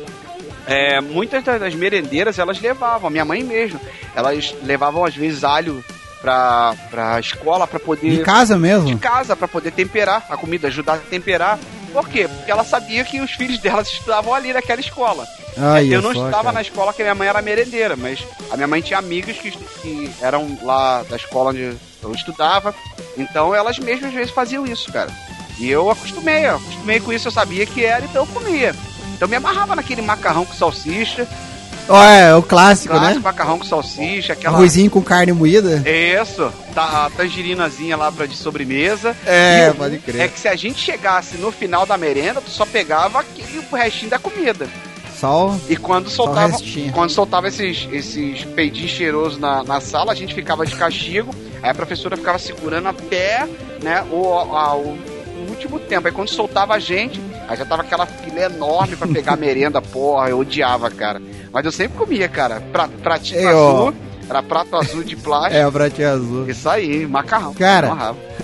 É, muitas das merendeiras elas levavam, a minha mãe mesmo, elas levavam às vezes alho pra, pra escola pra poder De casa de mesmo. casa pra poder temperar a comida, ajudar a temperar. Por quê? Porque ela sabia que os filhos delas estudavam ali naquela escola. Aí, eu é não só, estava cara. na escola que a minha mãe era merendeira, mas a minha mãe tinha amigas que, que eram lá da escola onde eu estudava, então elas mesmas às vezes faziam isso, cara. E eu acostumei, eu acostumei com isso, eu sabia que era, então eu comia. Então eu me amarrava naquele macarrão com salsicha, Ó, é, o clássico, clássico né? macarrão com salsicha, aquela... Arrozinho com carne moída. Isso, tá, a tangerinazinha lá pra de sobremesa. É, E o- pode crer. É que se a gente chegasse no final da merenda, tu só pegava aquele o restinho da comida. Só E quando o soltava, restinho. quando soltava esses, esses peidinhos cheirosos na, na sala, a gente ficava de castigo. Aí a professora ficava segurando até, né, o, a- o, o último tempo. Aí quando soltava a gente, aí já tava aquela fila enorme pra pegar a merenda. Porra, eu odiava, cara. Mas eu sempre comia, cara. Pra, pratinho É, ó. azul, era prato azul de plástico. É, o pratinho azul. Isso aí, macarrão. Cara, Amarrava.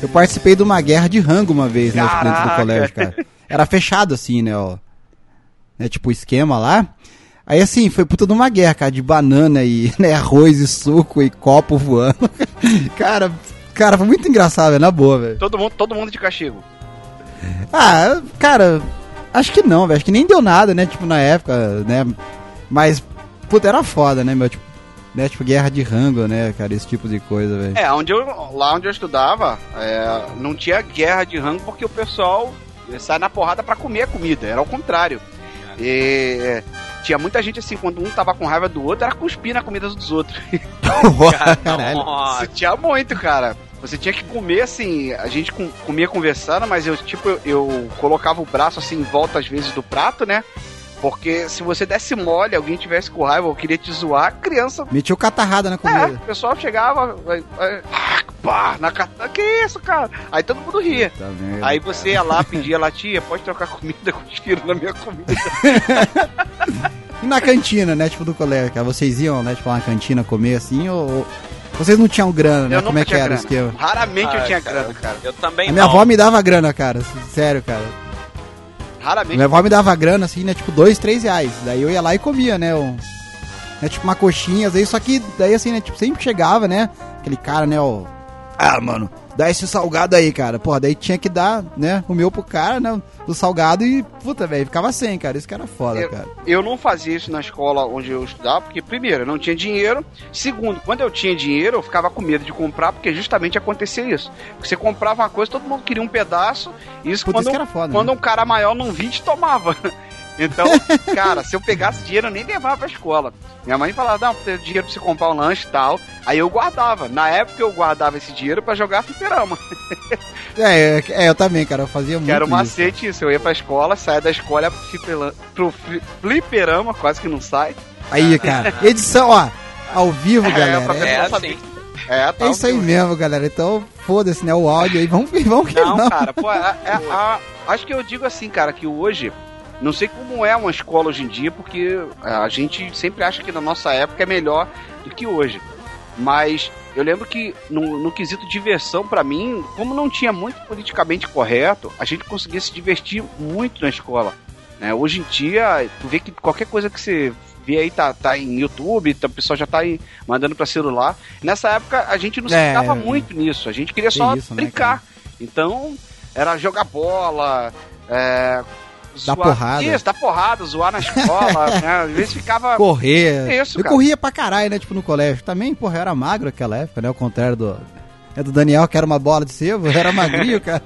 Eu participei de uma guerra de rango uma vez, né, tipo, dentro do Caraca. colégio, cara. Era fechado assim, né, ó. Né, tipo, o esquema lá. Aí, assim, foi puta de uma guerra, cara, de banana e, né, arroz e suco e copo voando. Cara, cara, foi muito engraçado, velho, na boa, velho. Todo mundo, todo mundo de castigo. Ah, cara, acho que não, velho, acho que nem deu nada, né, tipo, na época, né, mas, puta, era foda, né, meu, tipo, né, tipo, guerra de rango, né, cara, esse tipo de coisa, velho. É, onde eu, lá onde eu estudava, é, não tinha guerra de rango porque o pessoal sai na porrada pra comer a comida, era o contrário. E tinha muita gente assim, quando um tava com raiva do outro, era cuspir na comida dos outros. Caralho. Isso tinha muito, cara. Você tinha que comer assim, a gente com, comia conversando, mas eu, tipo, eu, eu colocava o braço assim em volta às vezes do prato, né? Porque se você desse mole, alguém tivesse com raiva ou queria te zoar, a criança... Metiu catarrada na É, comida. o pessoal chegava, vai, vai, ah, pá, na catarrada, que isso, cara? Aí todo mundo ria. Tá merda, Aí você cara. ia lá, pedia lá, tia, pode trocar comida com tiro na minha comida. E na cantina, né, tipo, do colégio, cara, vocês iam, né, tipo, lá na cantina comer assim, ou... ou vocês não tinham grana, né? Eu Como é nunca que tinha era o grana. esquema? Raramente eu Ah, tinha cara, grana, cara. Eu também A minha não. avó me dava grana, cara, sério, cara. Raramente. Minha avó me dava grana, assim, né, tipo, dois, três reais. Daí eu ia lá e comia, né, um, né, tipo, uma coxinha, às vezes, só que, daí, assim, né, tipo, sempre chegava, né, aquele cara, né, ó, ah, mano, dá esse salgado aí, cara. Porra, daí tinha que dar, né, o meu pro cara, né, do salgado e, puta, velho, ficava sem, cara, isso que era foda, Eu, cara. eu não fazia isso na escola onde eu estudava, porque, primeiro, eu não tinha dinheiro. Segundo, quando eu tinha dinheiro, eu ficava com medo de comprar, porque justamente acontecia isso. Porque você comprava uma coisa, todo mundo queria um pedaço, e isso Puta, quando, isso que era foda, quando né? um cara maior não via, te tomava. Então, cara, se eu pegasse dinheiro, eu nem levava pra escola. Minha mãe falava, não, tem dinheiro pra você comprar um lanche e tal. Aí eu guardava. Na época, eu guardava esse dinheiro pra jogar fliperama. É, é, eu também, cara, eu fazia muito Que era o isso. macete isso. Eu ia pra escola, saia da escola ia pro flipela- pro fli- fliperama, quase que não sai. Aí, cara, edição, ó, ao vivo, É, galera. pra É, É pessoa assim. É, tá. é isso aí mesmo, galera. Então, foda-se, né, o áudio aí, vamos, vamos que Não, não. cara, pô, a- a- a- acho que eu digo assim, cara, que hoje, não sei como é uma escola hoje em dia, porque a gente sempre acha que na nossa época é melhor do que hoje. Mas eu lembro que no, no quesito diversão, pra mim, como não tinha muito politicamente correto, a gente conseguia se divertir muito na escola, né? Hoje em dia, tu vê que qualquer coisa que você vê aí tá, tá em YouTube, tá, o pessoal já tá aí mandando pra celular. Nessa época, a gente não se É, ligava é. muito nisso, a gente queria só isso, né, brincar. cara? Então, era jogar bola, é, Dar porrada. Isso, dar porrada, zoar na escola, né? Às vezes ficava... Correr. Isso, eu cara. corria pra caralho, né, tipo, no colégio. Também, porra, eu era magro naquela época, né, ao contrário do... É do Daniel, que era uma bola de sebo, eu era magrinho, cara.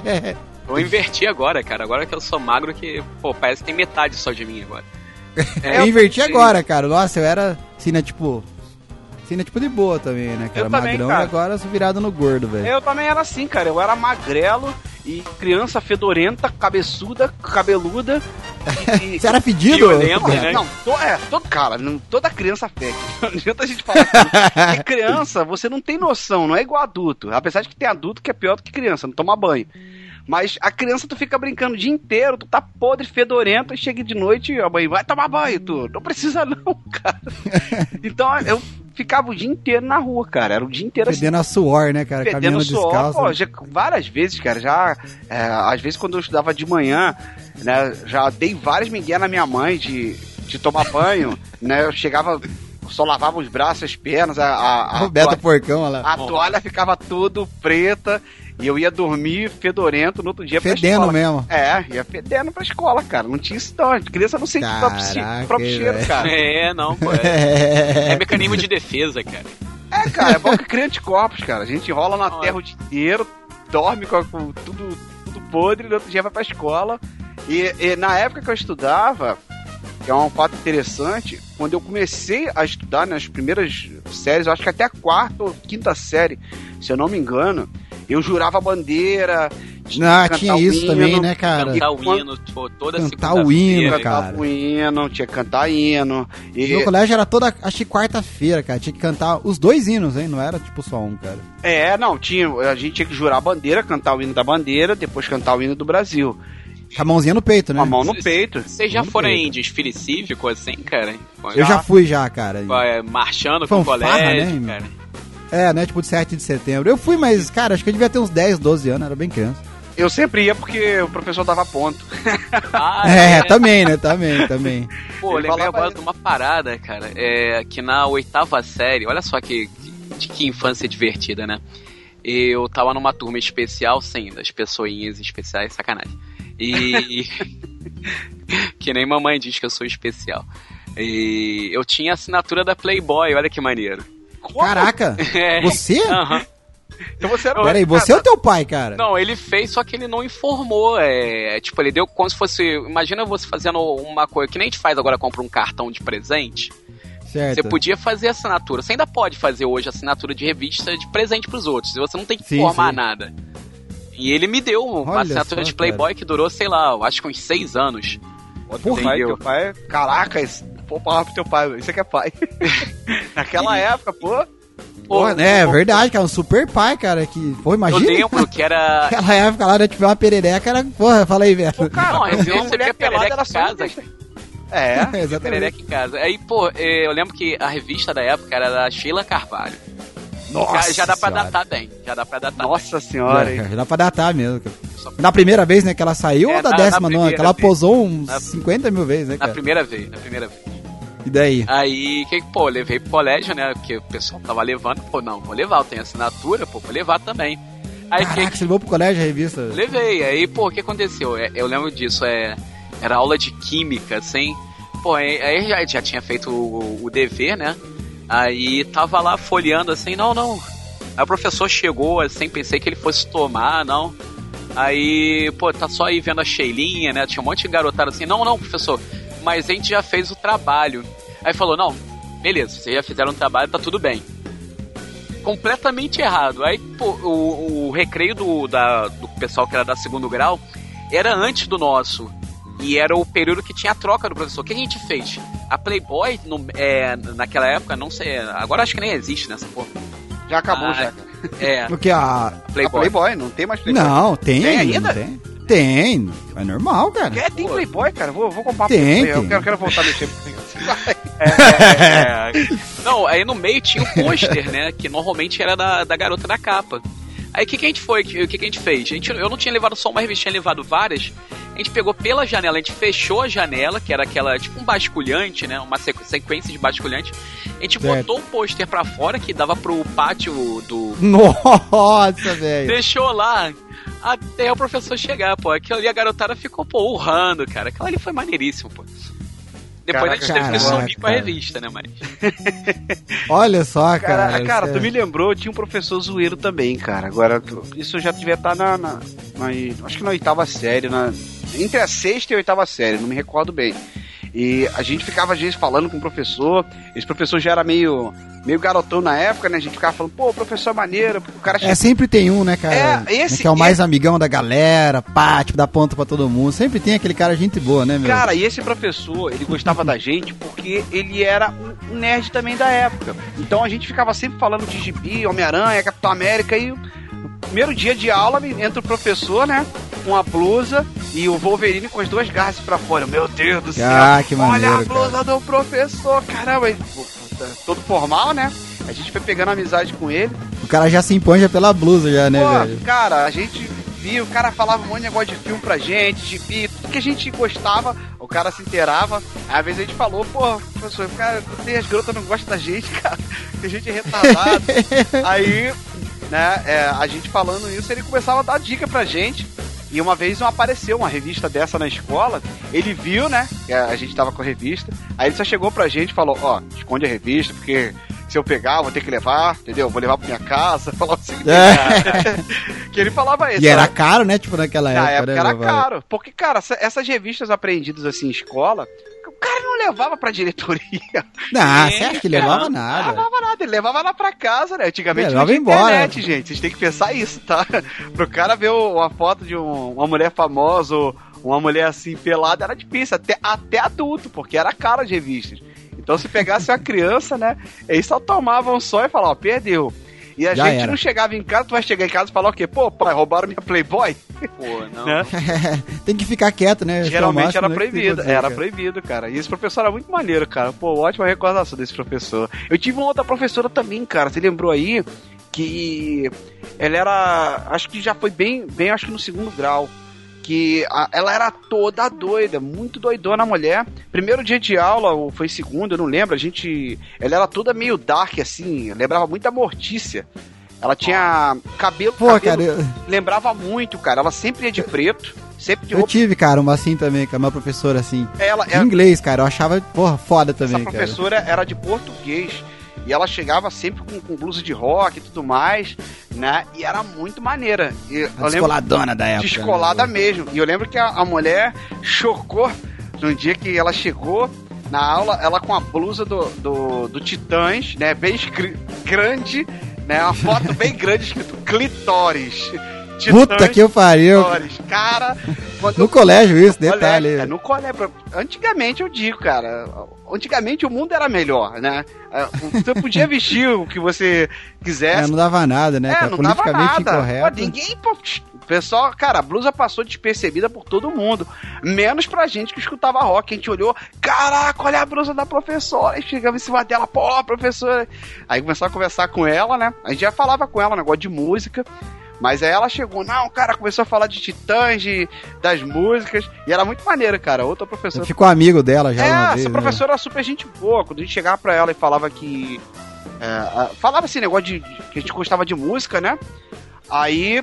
Eu inverti agora, cara. Agora que eu sou magro, que, pô, parece que tem metade só de mim agora. eu inverti agora, cara. Nossa, eu era, assim, né, tipo... Assim, né, tipo, de boa também, né, cara. Eu também, Magrão cara. e agora eu sou virado no gordo, velho. Eu também era assim, cara. Eu era magrelo e criança fedorenta, cabeçuda, cabeluda. E, e- Você era pedido? Violento, É, né? não, to, é, todo, cara, não, toda criança fede. Não adianta a gente falar tudo. Porque criança, você não tem noção, não é igual adulto. Apesar de que tem adulto que é pior do que criança, não toma banho. Mas a criança, tu fica brincando o dia inteiro, tu tá podre, fedorento, e chega de noite, a mãe vai tomar banho, tu. Não precisa não, cara. Então eu ficava o dia inteiro na rua, cara. Era o dia inteiro assim. Fedendo a suor, né, cara? Fedendo Caminhando suor, descalço. pô, já, várias vezes, cara, já, é, às vezes quando eu estudava de manhã, né, já dei várias migué na minha mãe de, de tomar banho, né, eu chegava, só lavava os braços, as pernas, a, a, a, Roberto toalha, Porcão, olha lá. a toalha ficava tudo preta, e eu ia dormir fedorento no outro dia pra Fedendo escola. mesmo. É, ia fedendo pra escola, cara, não tinha isso não, a criança não sente o próprio, Caraca, o próprio cheiro, velho. cara. É, não, pô. É, é mecanismo de defesa, cara. É, cara, é bom que cria anticorpos, cara. A gente rola na terra o dia inteiro, dorme com, com tudo, tudo podre, no outro dia vai pra escola. E, e na época que eu estudava, que é um fato interessante, quando eu comecei a estudar nas primeiras séries, eu acho que até a quarta ou quinta série, se eu não me engano, eu jurava a bandeira. Não, cantar tinha o isso hino, também, né, cara? Cantar o quando- hino to- toda Cantar o hino, segunda-feira. cara. Cantava o hino, tinha que cantar hino. No E, meu colégio era toda, acho que quarta-feira, cara. Tinha que cantar os dois hinos, hein? Não era tipo só um, cara. é, não, tinha, a gente tinha que jurar a bandeira, cantar o hino da bandeira, depois cantar o hino do Brasil. Com a mãozinha no peito, né? Com a mão no peito. Vocês já Mão no foram peito. em desfile cívico, assim, cara? Eu já fui já, cara. Vai marchando com o Fanfarra, colégio, né, cara. É, né? Tipo de sete de setembro. Eu fui, mas, cara, acho que eu devia ter uns dez, doze anos, era bem criança. Eu sempre ia porque o professor dava ponto. Ah, é, é, também, né? Também, também. Pô, eu Ele lembrei falava agora isso. de uma parada, cara, é, que na oitava série, olha só que, que, que infância divertida, né? Eu tava numa turma especial, sim, das pessoinhas especiais, sacanagem. E... que nem mamãe diz que eu sou especial. E eu tinha a assinatura da Playboy, olha que maneiro. Caraca! É. Você? Aham. Então você era... Peraí, você ou teu pai, cara? Não, ele fez, só que ele não informou. É, tipo, ele deu como se fosse. Imagina você fazendo uma coisa que nem a gente faz agora, compra um cartão de presente. Certo. Você podia fazer assinatura. Você ainda pode fazer hoje assinatura de revista de presente pros outros. Você não tem que Sim, informar sim. nada. E ele me deu uma Olha assinatura só, de Playboy que durou, sei lá, eu acho que uns seis anos. Teu pai, Entendeu? teu pai... Caraca, esse... pô, palavra pro teu pai, isso aqui é pai. Naquela E- época, pô... Porra, Pô, é pô, verdade, cara, um super pai, cara, que, pô, Eu imagina. lembro que era. Aquela época lá, né, tiver uma perereca, era, porra, fala aí, velho. Pô, cara, Não, às eu vi vezes uma você mulher vê pelada, perereca era em só casa. revista. É, Exatamente. Perereca em casa. Aí, pô, eh, eu lembro que a revista da época era da Sheila Carvalho. Nossa já, já dá pra senhora. datar bem. Já dá pra datar nossa senhora, Já, hein? cara, dá pra datar mesmo. cara. bem. Só- Na primeira vez, né, que ela saiu É, ou da na- décima na nona? primeira Que ela vez. posou uns Na- cinquenta mil vezes, né, Na cara? primeira vez, na primeira vez. E daí? Aí, que, pô, eu levei pro colégio, né? Porque o pessoal tava levando. Pô, não, vou levar, eu tenho assinatura, pô, vou levar também. Aí, Caraca, que, você levou pro colégio a revista? levei. Aí, pô, o que aconteceu? É, Eu lembro disso, é, era aula de química, assim. Pô, aí, aí já, já tinha feito o, o dever, né? Aí tava lá folheando assim, não, não. Aí o professor chegou, assim, pensei que ele fosse tomar, não. Aí, pô, tá só aí vendo a Sheilinha, né? Tinha um monte de garotada assim, não, não, professor, mas a gente já fez o trabalho. Aí falou, não, beleza, vocês já fizeram o trabalho, tá tudo bem. Completamente errado. Aí, pô, o, o recreio do, da, do pessoal que era da segundo grau era antes do nosso. E era o período que tinha a troca do professor. O que a gente fez? A Playboy, no, é, naquela época, não sei, agora acho que nem existe nessa porra. Já acabou, Ah, já. É, O que? A... A Playboy. Playboy, não tem mais Playboy. Não, tem. Tem ainda? ainda? Não tem. Tem. É normal, cara. É, tem Playboy, cara. Vou, vou comprar Tem, Playboy. Eu tem. quero, quero voltar a mexer. Vai. É, não, aí no meio tinha o pôster, né? Que normalmente era da, da garota da capa. Aí o que, que a gente foi? O que, que, que a gente fez? A gente, eu não tinha levado só uma revista, tinha levado várias. A gente pegou pela janela, a gente fechou a janela, que era aquela, tipo um basculhante, né? Uma sequ- sequência de basculante. A gente Certo. botou o pôster pra fora, que dava pro pátio do. Nossa, velho. Deixou lá até o professor chegar, pô. Aquilo ali a garotada ficou, pô, urrando, cara. Aquilo ali foi maneiríssimo, pô. Depois Caraca, a gente teve que caraca, sumir com a cara. revista, né, mas. Olha só, cara. Cara, cara, isso tu é- me lembrou, tinha um professor zoeiro também, cara. Agora, tu- isso já devia estar na, na, na- acho que na oitava série, na, entre a sexta e a oitava série, não me recordo bem. E a gente ficava, às vezes, falando com o professor. Esse professor já era meio, meio garotão na época, né? A gente ficava falando, pô, o professor é maneiro, o cara É, sempre tem um, né, cara? É, esse- que é o mais amigão da galera, pá, tipo, dá ponto pra todo mundo. Sempre tem aquele cara gente boa, né, meu? Cara, e esse professor, ele gostava da gente porque ele era um nerd também da época. Então a gente ficava sempre falando de Gibi, Homem-Aranha, Capitão América, e no primeiro dia de aula entra o professor, né, com a blusa e o Wolverine com as duas garras pra fora. Meu Deus do céu, Ah, que olha maneiro, a blusa do professor, caramba, e, pô, todo formal, né? A gente foi pegando amizade com ele. O cara já se impõe já pela blusa, já, né, Pô, velho? cara, a gente via, o cara falava um monte de negócio de filme pra gente, de bi, tudo que a gente gostava, o cara se inteirava. Aí, às vezes a gente falou, pô, professor, cara, você, as garotas não gostam da gente, cara, que a gente é retardado. Aí, né, é, a gente falando isso, ele começava a dar dica pra gente. E uma vez não apareceu uma revista dessa na escola, ele viu, né, que a gente tava com a revista, aí ele só chegou pra gente e falou, ó, esconde a revista, porque se eu pegar, eu vou ter que levar, entendeu? Vou levar pra minha casa, falou assim. É. Que ele falava isso. E era né? caro, né, tipo, naquela época, Na época né, era meu? caro. Porque, cara, essa- essas revistas apreendidas assim em escola, o cara não levava pra diretoria. Não, É, você acha que cara. levava Não nada? levava nada, ele levava lá pra casa, né? Antigamente Levava não tinha embora. internet, gente. Vocês têm que pensar isso, tá? Pro cara ver o- uma foto de um- uma mulher famosa ou uma mulher assim pelada, era difícil, até, até adulto, porque era caro as revistas. Então se pegasse uma criança, né? Eles só tomavam só e falavam, ó, perdeu. E a Já gente era. não chegava em casa, tu vai chegar em casa e falar o quê? Pô, pai, roubaram minha Playboy? Pô, não. Né? Tem que ficar quieto, né? Geralmente era né, proibido, era proibido, cara. E esse professor era muito maneiro, cara. Pô, ótima recordação desse professor. Eu tive uma outra professora também, cara. Você lembrou aí que ela era, acho que já foi bem, bem acho que no segundo grau. Que a, ela era toda doida, muito doidona a mulher. Primeiro dia de aula, ou foi segundo, eu não lembro. A gente. Ela era toda meio dark, assim. Lembrava muito da Mortícia. Ela tinha cabelo. Pô, cabelo cara, eu, lembrava muito, cara. Ela sempre ia de preto, sempre de eu roupa. tive, cara, uma assim também, cara, uma professora assim. Ela, De ela, inglês, cara, eu achava, porra, foda também, essa cara. professora era de português. E ela chegava sempre com, com blusa de rock e tudo mais, né? E era muito maneira. E eu lembro, Descoladona da época. descolada né? mesmo. E eu lembro que a, a mulher chocou no dia que ela chegou na aula, ela com a blusa do, do, do Titãs, né? Bem escri- grande, né? Uma foto bem grande escrito clitóris. Puta que eu pariu. Clitóris. Cara, quando No eu- colégio isso, no detalhe. colégio, é, no colégio. Antigamente eu digo, cara. Antigamente o mundo era melhor, né? É, Você podia vestir o que você É, quisesse. não dava nada, né, É, cara? não dava Politicamente nada. incorreto. Pô, ninguém. Pô, o pessoal, cara, a blusa passou despercebida por todo mundo. Menos pra gente que escutava rock. A gente olhou, caraca, olha a blusa da professora. E chegava em cima dela, pô, professora. Aí começou a conversar com ela, né? A gente já falava com ela, negócio de música. Mas aí ela chegou, não, cara, começou a falar de Titãs, de, das músicas. E era muito maneiro, cara. Outra professora. Ficou amigo dela já É, uma essa vez, né? professora era super gente boa. Quando a gente chegava pra ela e falava que. É, a- falava esse negócio de, de- que a gente gostava de música, né? Aí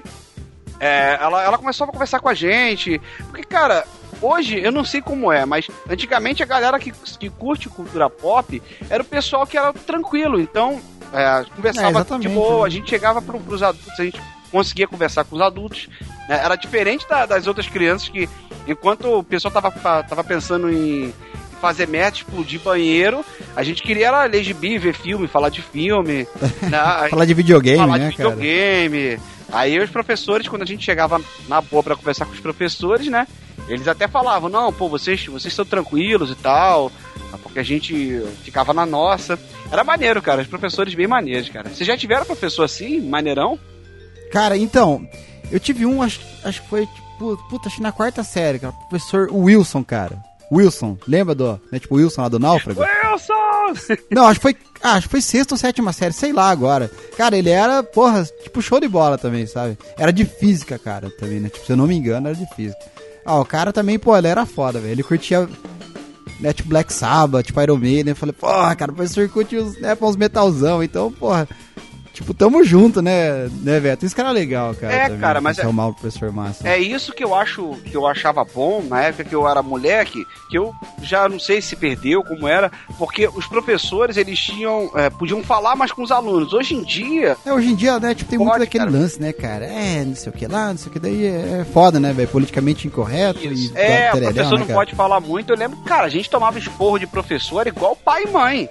é, ela, ela começou a conversar com a gente. Porque, cara, hoje eu não sei como é, mas antigamente a galera que, que curte cultura pop era o pessoal que era tranquilo. Então, é, conversava É, de exatamente, boa, né? a gente chegava pro, pros adultos, a gente conseguia conversar com os adultos. Né? Era diferente da- das outras crianças que, enquanto o pessoal tava, tava pensando em fazer merda, explodir banheiro, a gente queria era ler gibi, ver filme, falar de filme, né? Falar de videogame, falar né, de cara? videogame. Aí os professores, quando a gente chegava na boa pra conversar com os professores, né? Eles até falavam, não, pô, vocês, vocês estão tranquilos e tal, porque a gente ficava na nossa. Era maneiro, cara, os professores bem maneiros, cara. Vocês já tiveram professor assim, maneirão? Cara, então, eu tive um, acho, acho que foi, tipo, puta, acho que na quarta série, cara, o professor Wilson, cara. Wilson, lembra do, né, tipo, Wilson lá do Náufrago? Wilson! Não, acho que foi, ah, acho que foi sexta ou sétima série, sei lá agora. Cara, ele era, porra, tipo, show de bola também, sabe? Era de física, cara, também, né? Tipo, se eu não me engano, era de física. Ah, o cara também, pô, ele era foda, velho. Ele curtia, né, tipo, Black Sabbath, tipo, Iron Maiden. Eu falei, porra, cara, o professor curte uns, né, uns metalzão, então, porra... Tipo, tamo junto, né, né, Beto? Isso que era legal, cara. É, também, cara, mas é- chamar o professor Massa. É isso que eu acho, que eu achava bom na época que eu era moleque, que eu já não sei se perdeu, como era, porque os professores, eles tinham, é, podiam falar mais com os alunos. Hoje em dia, É, hoje em dia, né, tipo, tem Pode, muito daquele cara. lance, né, cara? É, não sei o que lá, não sei o que daí, é foda, né, velho? Politicamente incorreto Isso. e... é, o tereréu, professor né, não cara? pode falar muito. Eu lembro, cara, a gente tomava esporro de professor igual pai e mãe.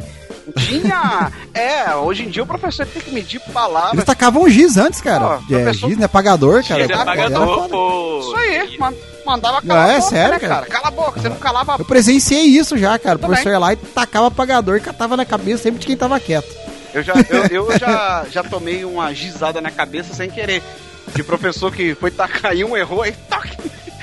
Tinha. É, hoje em dia o professor tem que medir palavras. Eles tacavam giz antes, cara. Pô, é, professor- giz, né? Pagador, cara. Giz é Era pagador, foda. pô. Isso aí, man- mandava Não, calar é a boca, sério, né, cara? cara? Cala a boca, você não calava a Eu presenciei isso já, cara. O Também. professor ia lá e tacava apagador e catava na cabeça sempre de quem tava quieto. Eu já, eu, eu já, já tomei uma gizada na cabeça sem querer. De professor que foi tacar em um, errou, aí toque.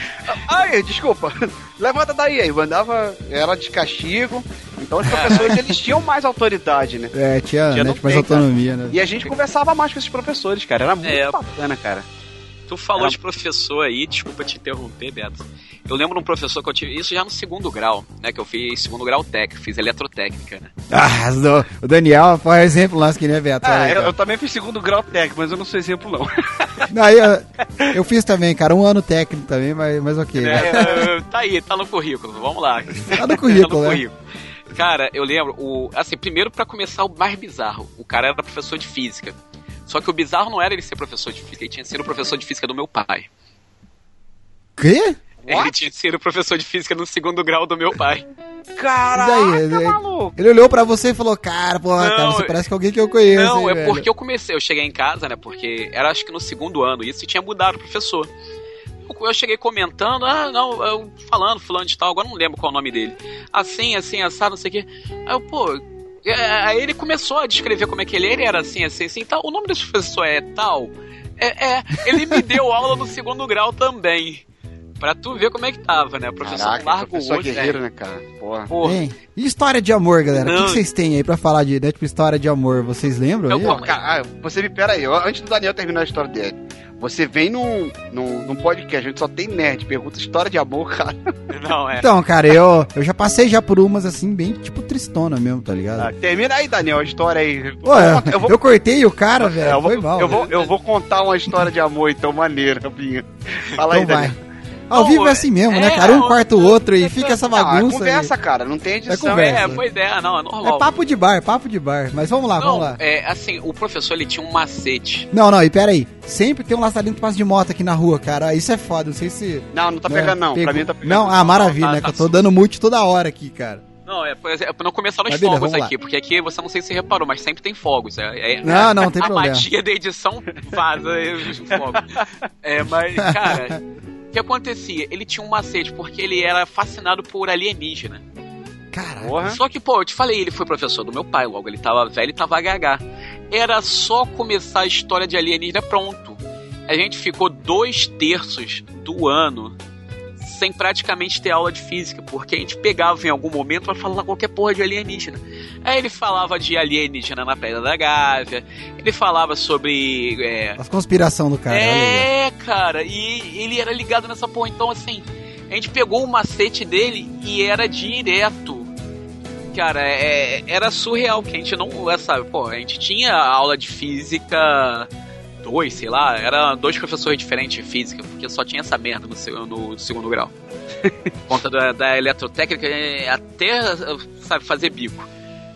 Ai, desculpa. Levanta daí, aí. Mandava, era de castigo. Então os professores, eles tinham mais autoridade, né? É, tinha, Já né, não tipo, mais tem, cara. autonomia, né? E a gente conversava mais com esses professores, cara. Era muito É. bacana, cara. Tu falou Era- de professor aí, desculpa te interromper, Beto. Eu lembro de um professor que eu tive, isso já no segundo grau, né? Que eu fiz segundo grau técnico, fiz eletrotécnica, né? Ah, do- o Daniel foi um exemplo lá, que nem Beto. Ah, aí, eu, cara. eu também fiz segundo grau técnico, mas eu não sou exemplo, não. Não, aí, eu, eu fiz também, cara, um ano técnico também, mas, mas ok. né? É, tá aí, tá no currículo, vamos lá. Tá no currículo, né? currículo. Cara, eu lembro, o, assim, primeiro pra começar o mais bizarro, o cara era professor de física. Só que o bizarro não era ele ser professor de física, ele tinha sido professor de física do meu pai. Quê? Ele tinha sido professor de física no segundo grau do meu pai. Caraca, E daí, ele- maluco. Ele olhou pra você e falou, cara, porra, Não, cara, você eu- parece que é alguém que eu conheço. Não, hein, é velho? porque eu comecei, eu cheguei em casa, né, porque era acho que no segundo ano isso e tinha mudado o professor. Eu, eu cheguei comentando, ah, não, eu falando, fulano de tal, agora não lembro qual é o nome dele. Assim, assim, assado, não sei o quê. Aí eu, pô, Aí ele começou a descrever como é que ele era, ele era assim, assim, assim, tal. O nome desse professor é tal. É, é, ele me deu aula no segundo grau também. Pra tu ver como é que tava, né? O professor Caraca, largo professor hoje, guerreiro, né? né, cara? Porra. Porra. Hein? E história de amor, galera? O que, Não. que vocês têm aí pra falar de, né, tipo, história de amor? Vocês lembram Eu aí? vou- Cara, ah, você me pera aí, ó, antes do Daniel terminar a história dele. Você vem num, num, num podcast, a gente só tem nerd, pergunta história de amor, cara. Não, é. Então, cara, eu, eu já passei já por umas assim, bem tipo tristona mesmo, tá ligado? Ah, termina aí, Daniel, a história aí. Pô, eu, eu vou, eu cortei o cara, é, velho. eu vou, Foi mal. eu, vou, eu vou contar uma história de amor, então, maneira, Binha. Fala aí, Então vai. Daniel. Ao Não, vivo é assim mesmo, né, é, cara? Um não, corta o outro e fica essa Não, é bagunça. conversa, cara, não tem edição. conversa. É, pois é, não, é normal. É papo de bar, papo de bar. Mas vamos lá, Não, vamos lá. é assim, o professor ele tinha um macete. Não, não, e pera aí. Sempre tem um laçadinho que passa de moto aqui na rua, cara. Isso é foda, não sei se... Não, não tá né, pegando, não. pegou. Pra mim tá pegando. Não, ah, maravilha, Não, tá- né? Que eu tá tô dando mute toda hora aqui, cara. Não, é, pois é, pra não começar os Mas beleza, fogos vamos lá. aqui, porque aqui você não sei se reparou, mas sempre tem fogos. É, é- Não, não, tem a problema. magia da edição vaza os fogos. É, mas, cara, o que acontecia? Ele tinha um macete, porque ele era fascinado por alienígena. Caraca. Porra. Só que, pô, eu te falei, ele foi professor do meu pai, logo ele tava velho e tava gaga. Era só começar a história de alienígena, pronto. A gente ficou dois terços do ano sem praticamente ter aula de física, porque a gente pegava em algum momento pra falar qualquer porra de alienígena. Aí ele falava de alienígena na Pedra da Gávea, ele falava sobre... É, As conspiração do cara, olha aí. é, cara, e ele era ligado nessa porra. Então, assim, a gente pegou o macete dele e era direto. Cara, é, era surreal, que a gente não, sabe, pô, a gente tinha aula de física dois, sei lá, era dois professores diferentes de física, porque só tinha essa merda no, seg- no segundo grau. Por conta da, da eletrotécnica, é, até, sabe, fazer bico.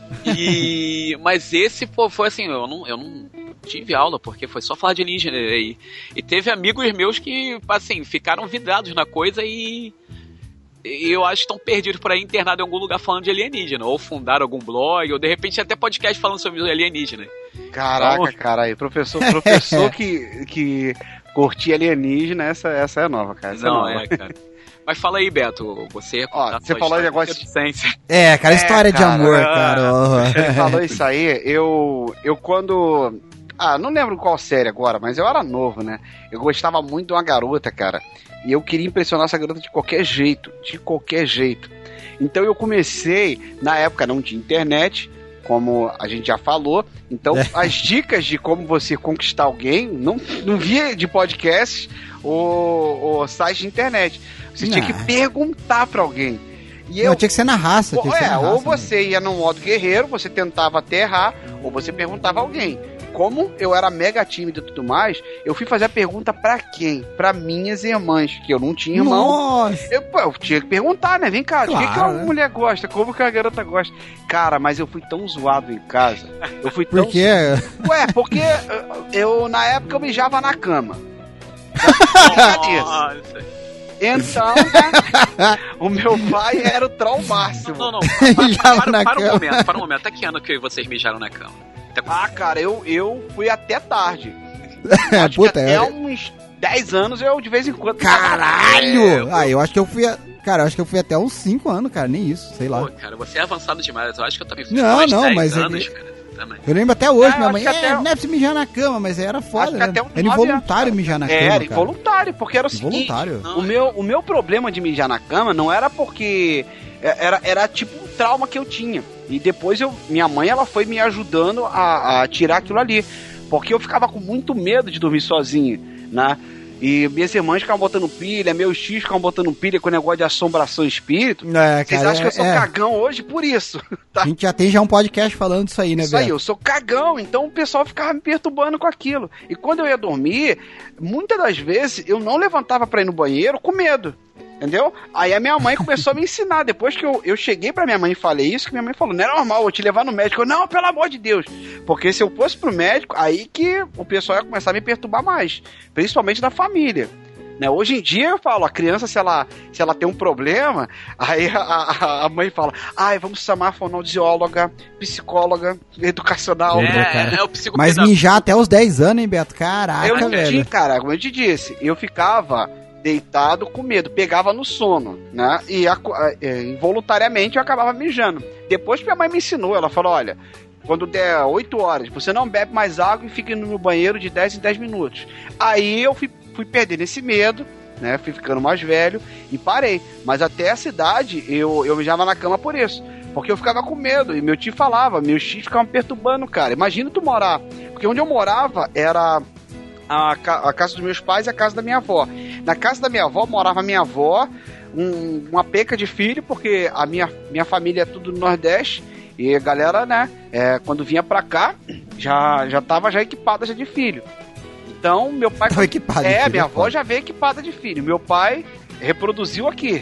E, mas esse, pô, foi assim, eu não, eu não tive aula, porque foi só falar de alienígena. E, e teve amigos meus que, assim, ficaram vidrados na coisa e... E eu acho que estão perdidos por aí, internados em algum lugar falando de alienígena. Ou fundaram algum blog, ou de repente até podcast falando sobre alienígena. Caraca, Então- cara, aí, professor, professor que, que curtia alienígena, essa, essa é nova, cara. Essa Não, é nova. é, cara. Mas fala aí, Beto, você... Ó, você falou de negócio- de... É, cara, É, história de cara, amor, é. cara. ó. Ele falou isso aí, eu, eu quando... Ah, não lembro qual série agora, mas eu era novo, né? Eu gostava muito de uma garota, cara. E eu queria impressionar essa garota de qualquer jeito, de qualquer jeito. Então eu comecei, na época não tinha internet, como a gente já falou. Então É. as dicas de como você conquistar alguém, não, não via de podcast ou, ou site de internet. Você tinha Não. que perguntar pra alguém. E Não, tinha que ser na raça. Tinha que ser é, na raça, ou né? você ia no modo guerreiro, você tentava até errar, ou você perguntava a alguém. Como eu era mega tímido e tudo mais, eu fui fazer a pergunta pra quem? Pra minhas irmãs, que eu não tinha irmão. Nossa. Eu, pô, eu tinha que perguntar, né? Vem cá, o que, Claro, que uma né? mulher gosta? Como que a garota gosta? Cara, mas eu fui tão zoado em casa. Eu fui tão. Por quê? Ué, porque eu, eu, na época, eu mijava na cama. disso. Nossa. Então, né, o meu pai era o troll máximo. Não, não, para, Mijava para, na para um cama. momento, para um momento. Até que ano que vocês mijaram na cama? Até quando? Ah, cara, eu, eu fui até tarde. É, Acho puta, que até é. uns dez anos eu de vez em quando. Caralho! É, Ah, eu acho que eu fui. A... Cara, eu acho que eu fui até uns cinco anos, cara, nem isso, sei lá. Pô, cara, você é avançado demais. Eu acho que eu também fui Não, mais não, dez mas é anos, que- cara. Também. Eu lembro até hoje, É, minha eu mãe, acho que é, até- não é pra se mijar na cama, mas era Acho foda, que né? até uns Era nove involuntário anos, mijar na É, cama, era cara. involuntário, porque era o seguinte. Involuntário. Não, O meu, o meu problema de mijar na cama não era porque era, era tipo um trauma que eu tinha. E depois eu, minha mãe ela foi me ajudando a, a tirar aquilo ali. Porque eu ficava com muito medo de dormir sozinho, né? E minhas irmãs ficavam botando pilha, meus tios ficavam botando pilha com o negócio de assombração e espírito. É, Vocês cara, acham que eu sou é, cagão hoje por isso? Tá? A gente já tem já um podcast falando disso aí, né, Isso aí, Beto? eu sou cagão, então o pessoal ficava me perturbando com aquilo. E quando eu ia dormir, muitas das vezes eu não levantava pra ir no banheiro com medo. Entendeu? Aí a minha mãe começou a me ensinar. Depois que eu, eu cheguei pra minha mãe e falei isso, que minha mãe falou, não é normal, eu vou te levar no médico. Eu, não, pelo amor de Deus. Porque se eu fosse pro médico, aí que o pessoal ia começar a me perturbar mais. Principalmente da família. Né? Hoje em dia eu falo, a criança, se ela, se ela tem um problema, aí a, a, a mãe fala, ai, vamos chamar a fonoaudióloga, psicóloga, educacional. É, É, cara. é o psicopedagogo. Mas mijar até os dez anos, hein, Beto? Caraca, eu não velho. tinha, cara, como eu te disse, eu ficava deitado com medo, pegava no sono, né? E a, a, involuntariamente eu acabava mijando. Depois que minha mãe me ensinou, ela falou, olha, quando der oito horas, você não bebe mais água e fica no banheiro de dez em dez minutos. Aí eu fui, fui perdendo esse medo, né? Fui ficando mais velho e parei. Mas até essa idade eu, eu mijava na cama por isso. Porque eu ficava com medo, e meu tio falava, meus tios ficavam perturbando, cara. Imagina tu morar, porque onde eu morava era a, a casa dos meus pais e a casa da minha avó. Na casa da minha avó morava minha avó, um, uma peca de filho, porque a minha, minha família é tudo do Nordeste, e a galera, né, é, quando vinha pra cá, já, já tava já equipada já de filho. Então, meu pai... Tava equipada é, de filho, minha é avó foda. já veio equipada de filho. Meu pai reproduziu aqui.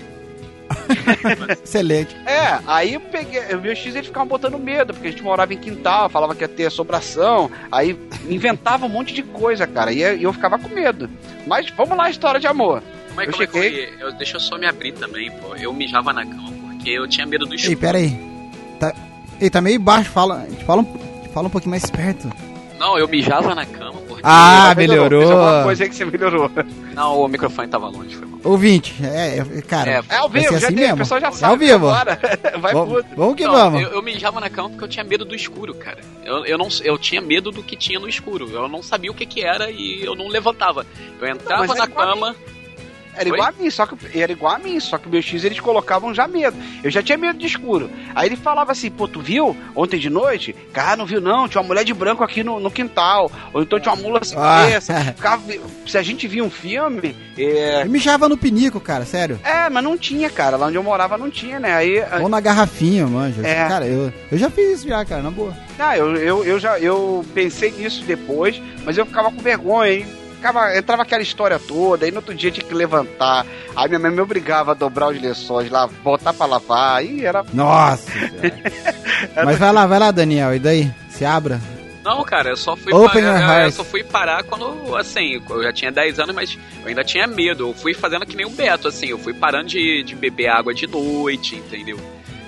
Excelente. É, aí eu peguei, meus tios eles ficavam botando medo, porque a gente morava em quintal, falava que ia ter assombração, aí inventava um monte de coisa, cara, e eu ficava com medo. Mas vamos lá, história de amor. Como é, eu como é que cheguei... foi? Eu, deixa eu só me abrir também, pô. Eu mijava na cama porque eu tinha medo do escuro. Ei, pera aí. Tá, ei, tá meio baixo, fala, fala, um, fala um pouquinho mais perto. Não, eu mijava na cama porque... Ah, Mas melhorou. Fez alguma coisa aí que você melhorou. Não, o microfone tava longe, foi mal. Ouvinte, é, é, cara, É, É ao vai vivo, ser já assim tem, mesmo. o pessoal já É sabe. ao vivo. Agora. Vai Vamos, puto. vamos que Não, vamos. Eu, eu mijava na cama porque eu tinha medo do escuro, cara. Eu, eu, não, eu tinha medo do que tinha no escuro. Eu não sabia o que que era e eu não levantava. Eu entrava Não, mas na é igual a cama... Era igual a mim, só que era igual a mim, só que meus tios eles colocavam já medo. Eu já tinha medo de escuro. Aí ele falava assim, pô, tu viu ontem de noite? Cara, não viu não, tinha uma mulher de branco aqui no, no quintal. Ou então tinha uma mula sem Ah. cabeça. Ficava- se a gente via um filme, é... Eu mijava no pinico, cara, sério. é, mas não tinha, cara. Lá onde eu morava não tinha, né? Aí, Ou na garrafinha, manja. É. Cara, eu, eu já fiz isso já, cara, na boa. ah, eu, eu, eu já eu pensei nisso depois, mas eu ficava com vergonha, hein? Ficava, entrava aquela história toda, aí no outro dia tinha que levantar. Aí minha mãe me obrigava a dobrar os lençóis lá, botar pra lavar. Aí era. Nossa, cara. Mas vai lá, vai lá, Daniel, e daí? Se abra. Não, cara, eu só fui Open parar, your eu, eu heart. só fui parar quando, assim, eu já tinha dez anos, mas eu ainda tinha medo. Eu fui fazendo que nem o Beto, assim, eu fui parando de, de beber água de noite, entendeu?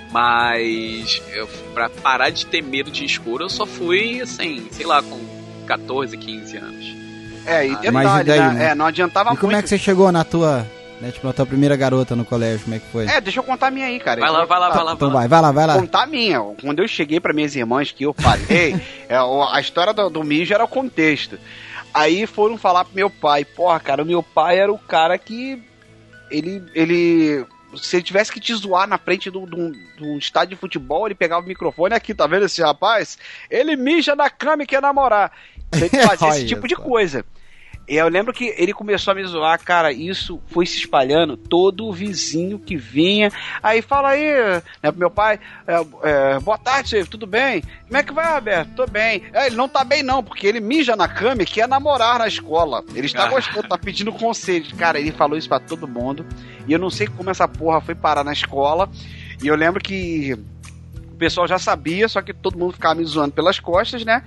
Mas eu, pra parar de ter medo de escuro, eu só fui, assim, sei lá, com catorze, quinze anos. É, e Ah, detalhe, mas e daí, né? né? É, não adiantava E muito. como é que você chegou na tua, né, tipo, na tua primeira garota no colégio, como é que foi? É, deixa eu contar a minha aí, cara. Vai lá, vai lá, vai lá. Então vai lá. vai, vai lá, vai lá. Contar a minha. Quando eu cheguei pra minhas irmãs que eu falei, é, o- a história do, do mijo era o contexto. Aí foram falar pro meu pai. Porra, cara, o meu pai era o cara que... Ele... ele se ele tivesse que te zoar na frente de um estádio de futebol, ele pegava o microfone aqui, tá vendo esse rapaz? Ele mija na cama e quer namorar. Ele fazia esse Olha tipo de só. coisa. E eu lembro que ele começou a me zoar, cara, isso foi se espalhando, todo o vizinho que vinha, aí fala aí, né, pro meu pai, é, é, boa tarde, senhor, tudo bem? Como é que vai, Roberto? Tô bem. É, ele não tá bem não, porque ele mija na cama e quer namorar na escola. Ele está Ah. gostando, tá pedindo conselho. Cara, ele falou isso pra todo mundo, e eu não sei como essa porra foi parar na escola, e eu lembro que o pessoal já sabia, só que todo mundo ficava me zoando pelas costas, né?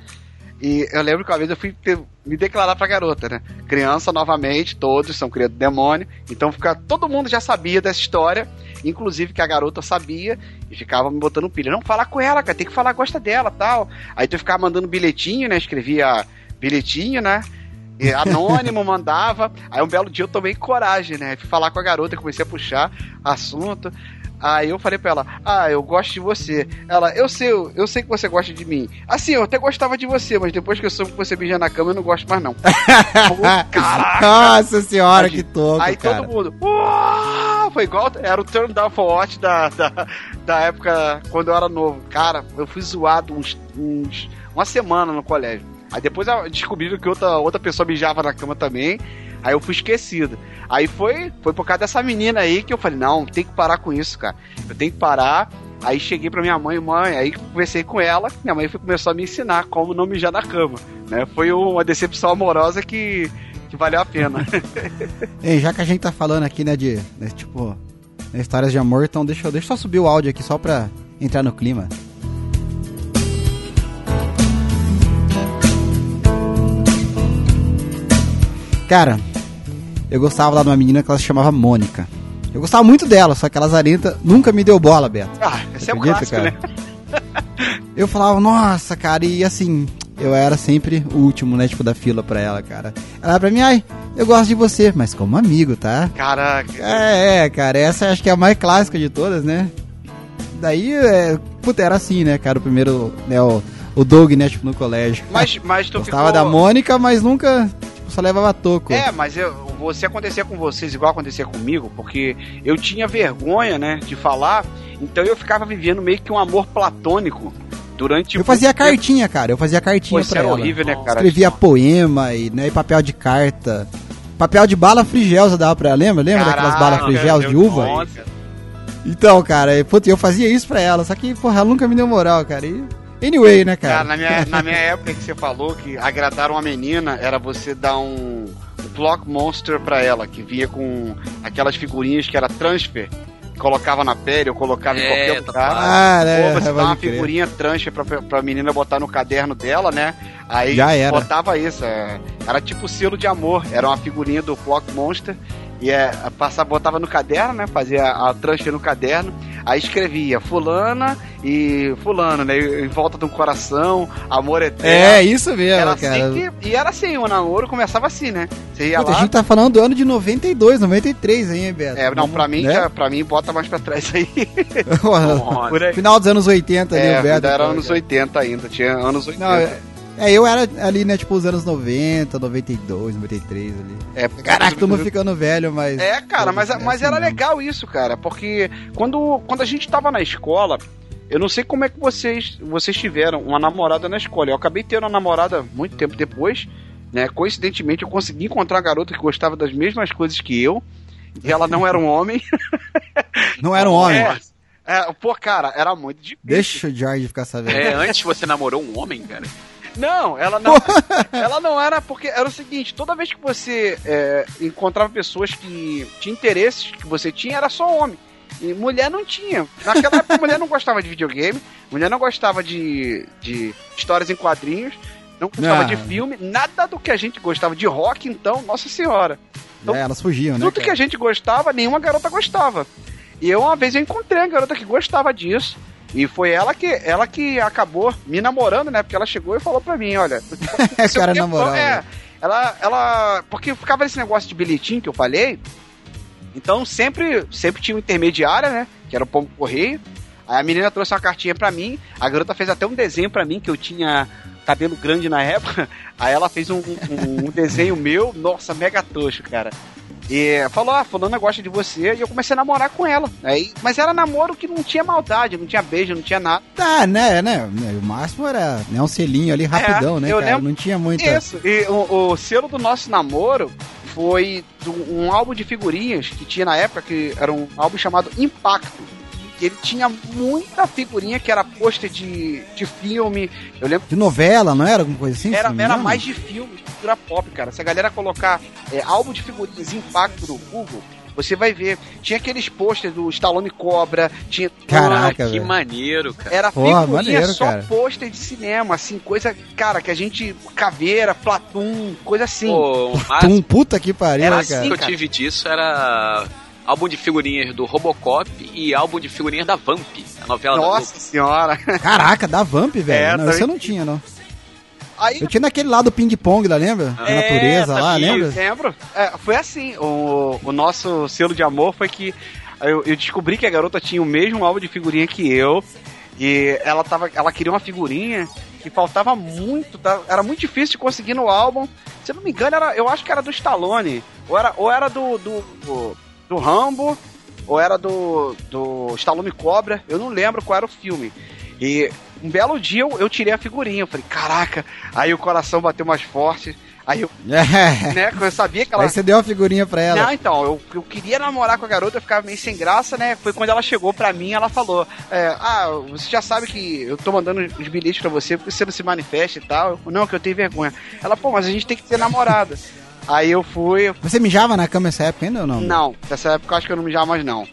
E eu lembro que uma vez eu fui ter, me declarar pra garota, né? Criança, novamente, todos são criados do demônio. Então fica, todo mundo já sabia dessa história, inclusive que a garota sabia, e ficava me botando pilha. Não, falar com ela, cara, tem que falar, gosta dela, tal. Aí tu ficava mandando bilhetinho, né? Escrevia bilhetinho, né? E anônimo, mandava. Aí um belo dia eu tomei coragem, né? Fui falar com a garota, comecei a puxar assunto. Aí eu falei pra ela, ah, eu gosto de você. Ela, eu sei, eu sei que você gosta de mim. Assim, eu até gostava de você, mas depois que eu soube que você mija na cama, eu não gosto mais não. Pô, caraca! Nossa senhora, Aí- que toco, Aí cara. todo mundo, uau! Foi igual, era o Turn Down for What da, da, da época quando eu era novo. Cara, eu fui zoado uns, uns, uma semana no colégio. Aí depois descobriram que outra, outra pessoa mijava na cama também. Aí eu fui esquecido. Aí foi, foi por causa dessa menina aí que eu falei, não, tem que parar com isso, cara. Eu tenho que parar. Aí cheguei pra minha mãe, mãe, aí conversei com ela, minha mãe foi, começou a me ensinar como não mijar na cama, né? Foi uma decepção amorosa que, que valeu a pena. Ei, já que a gente tá falando aqui, né, de, né, tipo, né, histórias de amor, então deixa eu, deixa eu só subir o áudio aqui só pra entrar no clima. Cara, eu gostava lá de uma menina que ela se chamava Mônica. Eu gostava muito dela, só que a Lazarenta nunca me deu bola, Beto. Ah, esse é o Acredita, clássico, cara? né? Eu falava, nossa, cara, e assim, eu era sempre o último, né, tipo, da fila pra ela, cara. Ela pra mim, ai, eu gosto de você, mas como amigo, tá? Caraca. É, é, cara, essa acho que é a mais clássica de todas, né? Daí, é, puta, era assim, né, cara, o primeiro, né, o, o Doug, né, tipo, no colégio. Mas, mas tu Gostava ficou... da Mônica, mas nunca, tipo, só levava toco. É, mas eu, você acontecia com vocês igual acontecia comigo, porque eu tinha vergonha, né, de falar, então eu ficava vivendo meio que um amor platônico durante... Eu fazia cartinha, cara, eu fazia cartinha Pô, pra era ela. horrível, né, cara? Escrevia poema e, né, e papel de carta. Papel de bala frigel você dava pra ela, lembra? Lembra Caraca, daquelas balas frigel de eu- uva? nossa. Então, cara, eu, putz, eu fazia isso pra ela, só que, porra, ela nunca me deu moral, cara. E, anyway, né, cara? Cara, na minha, na minha época que você falou que agradar uma menina era você dar um, um Block Monster pra ela, que vinha com aquelas figurinhas que era transfer, colocava na pele ou colocava em É, qualquer tá lugar. Ah, né, Ou você dá pode uma crer. figurinha transfer pra, pra menina botar no caderno dela, né? Aí Já era. botava isso. é, Era tipo selo de amor. Era uma figurinha do Block Monster. E é, passava, botava no caderno, né? Fazia a transfer no caderno. Aí escrevia fulana e fulano, né? Em volta de um coração, amor eterno. É, isso mesmo, Era cara. assim que, e era assim, o namoro começava assim, né? Você ia Puta, lá. a gente tá falando do ano de noventa e dois, noventa e três, hein, Beto? É, não, pra mim, né? já- pra mim, bota mais pra trás aí. Por aí. Final dos anos oitenta ali, É, o Beto. ainda era então, anos cara. oitenta ainda, tinha anos oitenta. Não, é, é, eu era ali, né, tipo, os anos noventa, noventa e dois, noventa e três ali. É, Caraca, tô ficando velho, mas... É, cara, mas, Foda-se, mas é era assim mesmo. legal isso, cara, porque quando, quando a gente tava na escola, eu não sei como é que vocês, vocês tiveram uma namorada na escola. Eu acabei tendo uma namorada muito tempo depois, né? Coincidentemente, eu consegui encontrar uma garota que gostava das mesmas coisas que eu, e ela não era um homem. Não era um homem. É, é, pô, cara, era muito difícil. Deixa o George ficar sabendo. É, antes você namorou um homem, cara? Não, ela não, ela não era, porque era o seguinte, toda vez que você é, encontrava pessoas que tinham interesses que você tinha, era só homem. E mulher não tinha. Naquela época, mulher não gostava de videogame, mulher não gostava de, de histórias em quadrinhos, não gostava Ah. de filme, nada do que a gente gostava de rock, então, nossa senhora. Então, É, elas fugiam, né, tudo cara? que a gente gostava, nenhuma garota gostava. E eu, uma vez, eu encontrei uma garota que gostava disso. E foi ela que, ela que acabou me namorando, né? Porque ela chegou e falou pra mim, olha... Cara, tempo- na moral, É, né? ela, ela... Porque ficava esse negócio de bilhetinho que eu falei. Então sempre, sempre tinha um intermediário, né? Que era o pombo correio. Aí a menina trouxe uma cartinha pra mim. A garota fez até um desenho pra mim, que eu tinha cabelo grande na época. Aí ela fez um, um, um desenho meu, nossa, mega tosco, cara. E falou, ah, fulana gosta de você. E eu comecei a namorar com ela. Aí, mas era namoro que não tinha maldade, não tinha beijo, não tinha nada. Tá, né, né? O máximo era, né, um selinho ali rapidão, É, né, eu cara? lembro- Não tinha muita... Isso, e o, o selo do nosso namoro foi do- um álbum de figurinhas que tinha na época, que era um álbum chamado Impacto. E ele tinha muita figurinha que era pôster de, de filme. Eu lembro De novela, não era alguma coisa assim? era, se não me era engano? mais de filme, de cultura pop, cara. Se a galera colocar é, álbum de figurinhas Impacto no Google, você vai ver. Tinha aqueles pôsteres do Stallone Cobra, tinha. Caraca, Ah, que velho. maneiro, cara. Era Porra, figurinha maneiro, só cara. pôster de cinema, assim, coisa, cara, que a gente. Caveira, Platum, coisa assim. Pô, o Tum, máximo puta que pariu, Era né, assim, cara? que eu cara. tive disso era álbum de figurinhas do Robocop e álbum de figurinhas da Vamp, a novela da Nossa Globo. senhora. Caraca, da Vamp, velho. É, não, também isso eu não tinha, não. Aí Eu tinha naquele lá do ping-pong lá, lembra? Da É, natureza lá, sabia, lembra? Lembro. É, foi assim, o, o nosso selo de amor foi que eu, eu descobri que a garota tinha o mesmo álbum de figurinha que eu. E ela, tava, ela queria uma figurinha que faltava muito, tá? Era muito difícil de conseguir no álbum. Se eu não me engano, era, eu acho que era do Stallone. Ou era, ou era do, do, do, do Rambo, ou era do, do Stallone Cobra. Eu não lembro qual era o filme. E um belo dia eu, eu tirei a figurinha. Eu falei, caraca. Aí o coração bateu mais forte. Aí eu, É. né, eu sabia que ela... Aí você deu uma figurinha pra ela. Não, então, eu, eu queria namorar com a garota, eu ficava meio sem graça, né? Foi quando ela chegou pra mim, ela falou, é, ah, você já sabe que eu tô mandando os bilhetes pra você, porque você não se manifesta e tal. Eu, não, que eu tenho vergonha. Ela, pô, mas a gente tem que ser namorada. Aí eu fui... Você mijava na cama nessa época ainda ou não? Não, nessa época eu acho que eu não mijava mais, não.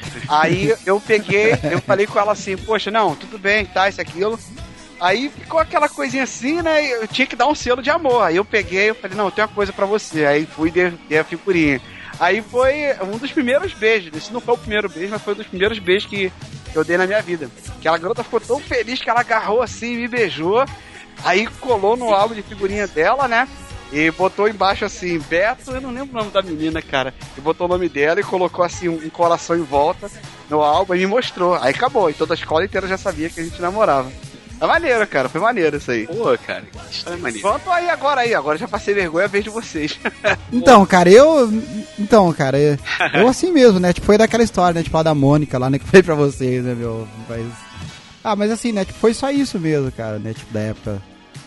Aí eu peguei, eu falei com ela assim, poxa, não, tudo bem, tá, isso, aquilo. Aí ficou aquela coisinha assim, né? Eu tinha que dar um selo de amor. Aí eu peguei, eu falei, não, eu tenho uma coisa pra você. Aí fui e dei, dei a figurinha. Aí foi um dos primeiros beijos. Esse não foi o primeiro beijo, mas foi um dos primeiros beijos que eu dei na minha vida. Aquela garota ficou tão feliz que ela agarrou assim e me beijou. Aí colou no álbum de figurinha dela, né? E botou embaixo assim, Beto, eu não lembro o nome da menina, cara. E botou o nome dela e colocou assim um coração em volta no álbum e me mostrou. Aí acabou, e toda a escola inteira já sabia que a gente namorava. É maneiro, cara, foi maneiro isso aí. Pô, cara, que história maneira. Pronto aí agora aí, agora já passei vergonha, a vez de vocês. Então, cara, eu. Então, cara, eu, eu assim mesmo, né? Tipo, foi daquela história, né? Tipo, a da Mônica lá, né? Que foi pra vocês, né, meu? Mas. Ah, mas assim, né? Tipo, foi só isso mesmo, cara, né? Tipo, da época.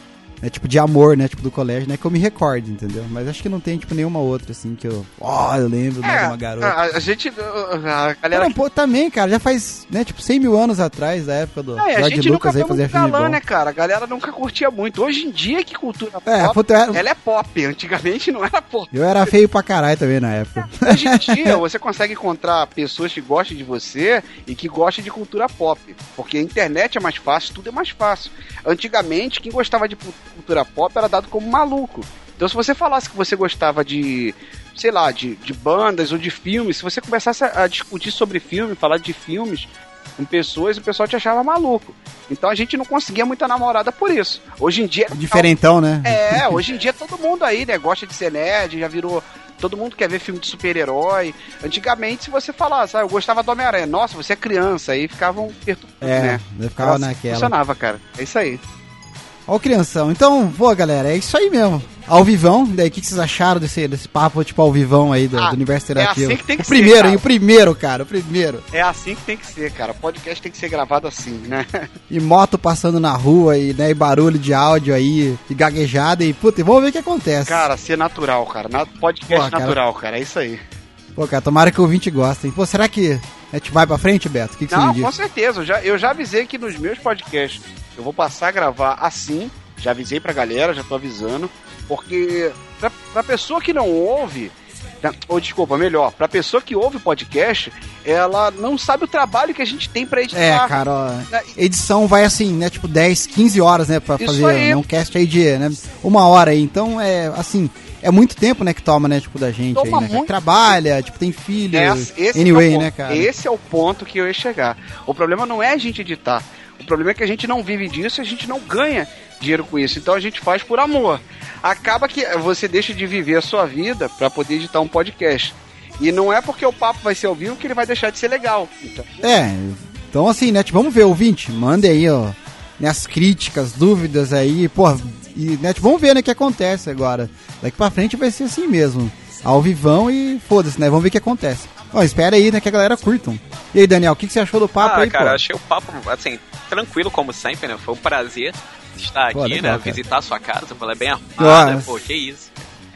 É tipo de amor, né? Tipo, do colégio, né? Que eu me recordo, entendeu? Mas acho que não tem, tipo, nenhuma outra, assim, que eu... Ó, oh, eu lembro, né, é, de uma garota. A, a gente... A galera... Não, pô, também, cara, já faz, né, tipo, cem mil anos atrás, da época do é, George Lucas aí, fazia filme galã, bom. né, cara? A galera nunca curtia muito. Hoje em dia, que cultura é, pop, puta, era... ela é pop. Antigamente não era pop. Eu era feio pra caralho também na época. É, hoje em dia, você consegue encontrar pessoas que gostem de você e que gostem de cultura pop. Porque a internet é mais fácil, tudo é mais fácil. Antigamente, quem gostava de cultura pop era dado como maluco. Então, se você falasse que você gostava de, sei lá, de, de bandas ou de filmes, se você começasse a, a discutir sobre filme, falar de filmes com pessoas, o pessoal te achava maluco. Então, a gente não conseguia muita namorada por isso. Hoje em dia... Diferentão, né? É, hoje em dia todo mundo aí, né, gosta de ser nerd, já virou... Todo mundo quer ver filme de super-herói. Antigamente, se você falasse, ah, eu gostava do Homem-Aranha, nossa, você é criança, aí ficavam perturbados, é, né? É, ficava Nossa, naquela. Funcionava, cara. É isso aí. Ó o crianção. Então, pô, galera, é isso aí mesmo. Ao vivão, daí o que, que vocês acharam desse, desse papo, tipo, ao vivão aí do, ah, do Universo Interativo? É assim que tem que o primeiro, ser, hein? O primeiro, cara, o primeiro. É assim que tem que ser, cara. O podcast tem que ser gravado assim, né? E moto passando na rua, e, né, e barulho de áudio aí, e gaguejada, e puta, vamos ver o que acontece. Cara, ser natural, cara. Na, podcast Pô, natural, cara. cara. É isso aí. Pô, cara, tomara que o ouvinte goste, hein? Pô, será que a gente vai pra frente, Beto? O que, que Não, você me diz? com certeza. Eu já, eu já avisei que nos meus podcasts eu vou passar a gravar assim. Já avisei pra galera, já tô avisando. Porque pra, pra pessoa que não ouve, ou desculpa, melhor, pra pessoa que ouve o podcast, ela não sabe o trabalho que a gente tem pra editar. É, cara, ó, edição vai assim, né, tipo dez, quinze horas, né, pra Isso fazer aí. né, um cast aí de, né, uma hora aí. Então, é, assim, é muito tempo, né, que toma, né, tipo, da gente Toma aí, né, cara, muito. Trabalha, tipo, tem filho, Esse, esse anyway, é o né, ponto. cara. Esse é o ponto que eu ia chegar. O problema não é a gente editar. O problema é que a gente não vive disso e a gente não ganha dinheiro com isso. Então a gente faz por amor. Acaba que você deixa de viver a sua vida pra poder editar um podcast. E não é porque o papo vai ser ao vivo que ele vai deixar de ser legal. Então... É, então assim, né, tipo, vamos ver, ouvinte, mande aí, ó, né, as críticas, dúvidas aí, pô, e, né, tipo, vamos ver, né, o que acontece agora. Daqui pra frente vai ser assim mesmo, ao vivão e foda-se, né, vamos ver o que acontece. Ó, espera aí, né, que a galera curtam. E aí, Daniel, o que, que você achou do papo ah, aí, cara, pô? achei o papo, assim, tranquilo como sempre, né, foi um prazer estar Pô, aqui, legal, né, cara. visitar a sua casa, ela é bem arrumada, Nossa. pô, que isso.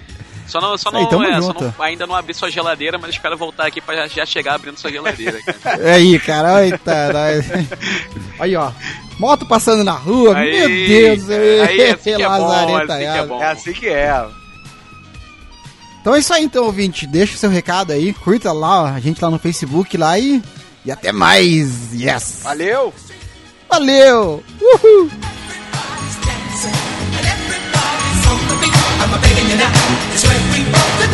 Só não, só não, Aí, tamo é, só junto. não ainda não abri sua geladeira, mas espero voltar aqui pra já, já chegar abrindo sua geladeira. Cara. Aí, cara, eita, aí, ó, moto passando na rua, Aí, meu Deus, aí, é assim que é bom, lazareta, assim que é bom. É assim que é. Então é isso aí, então, ouvinte. Deixa o seu recado aí, curta lá, ó, a gente lá no Facebook lá e, e até mais. Yes! Valeu! Valeu! Uhul! I'm a begging you now, it's where we both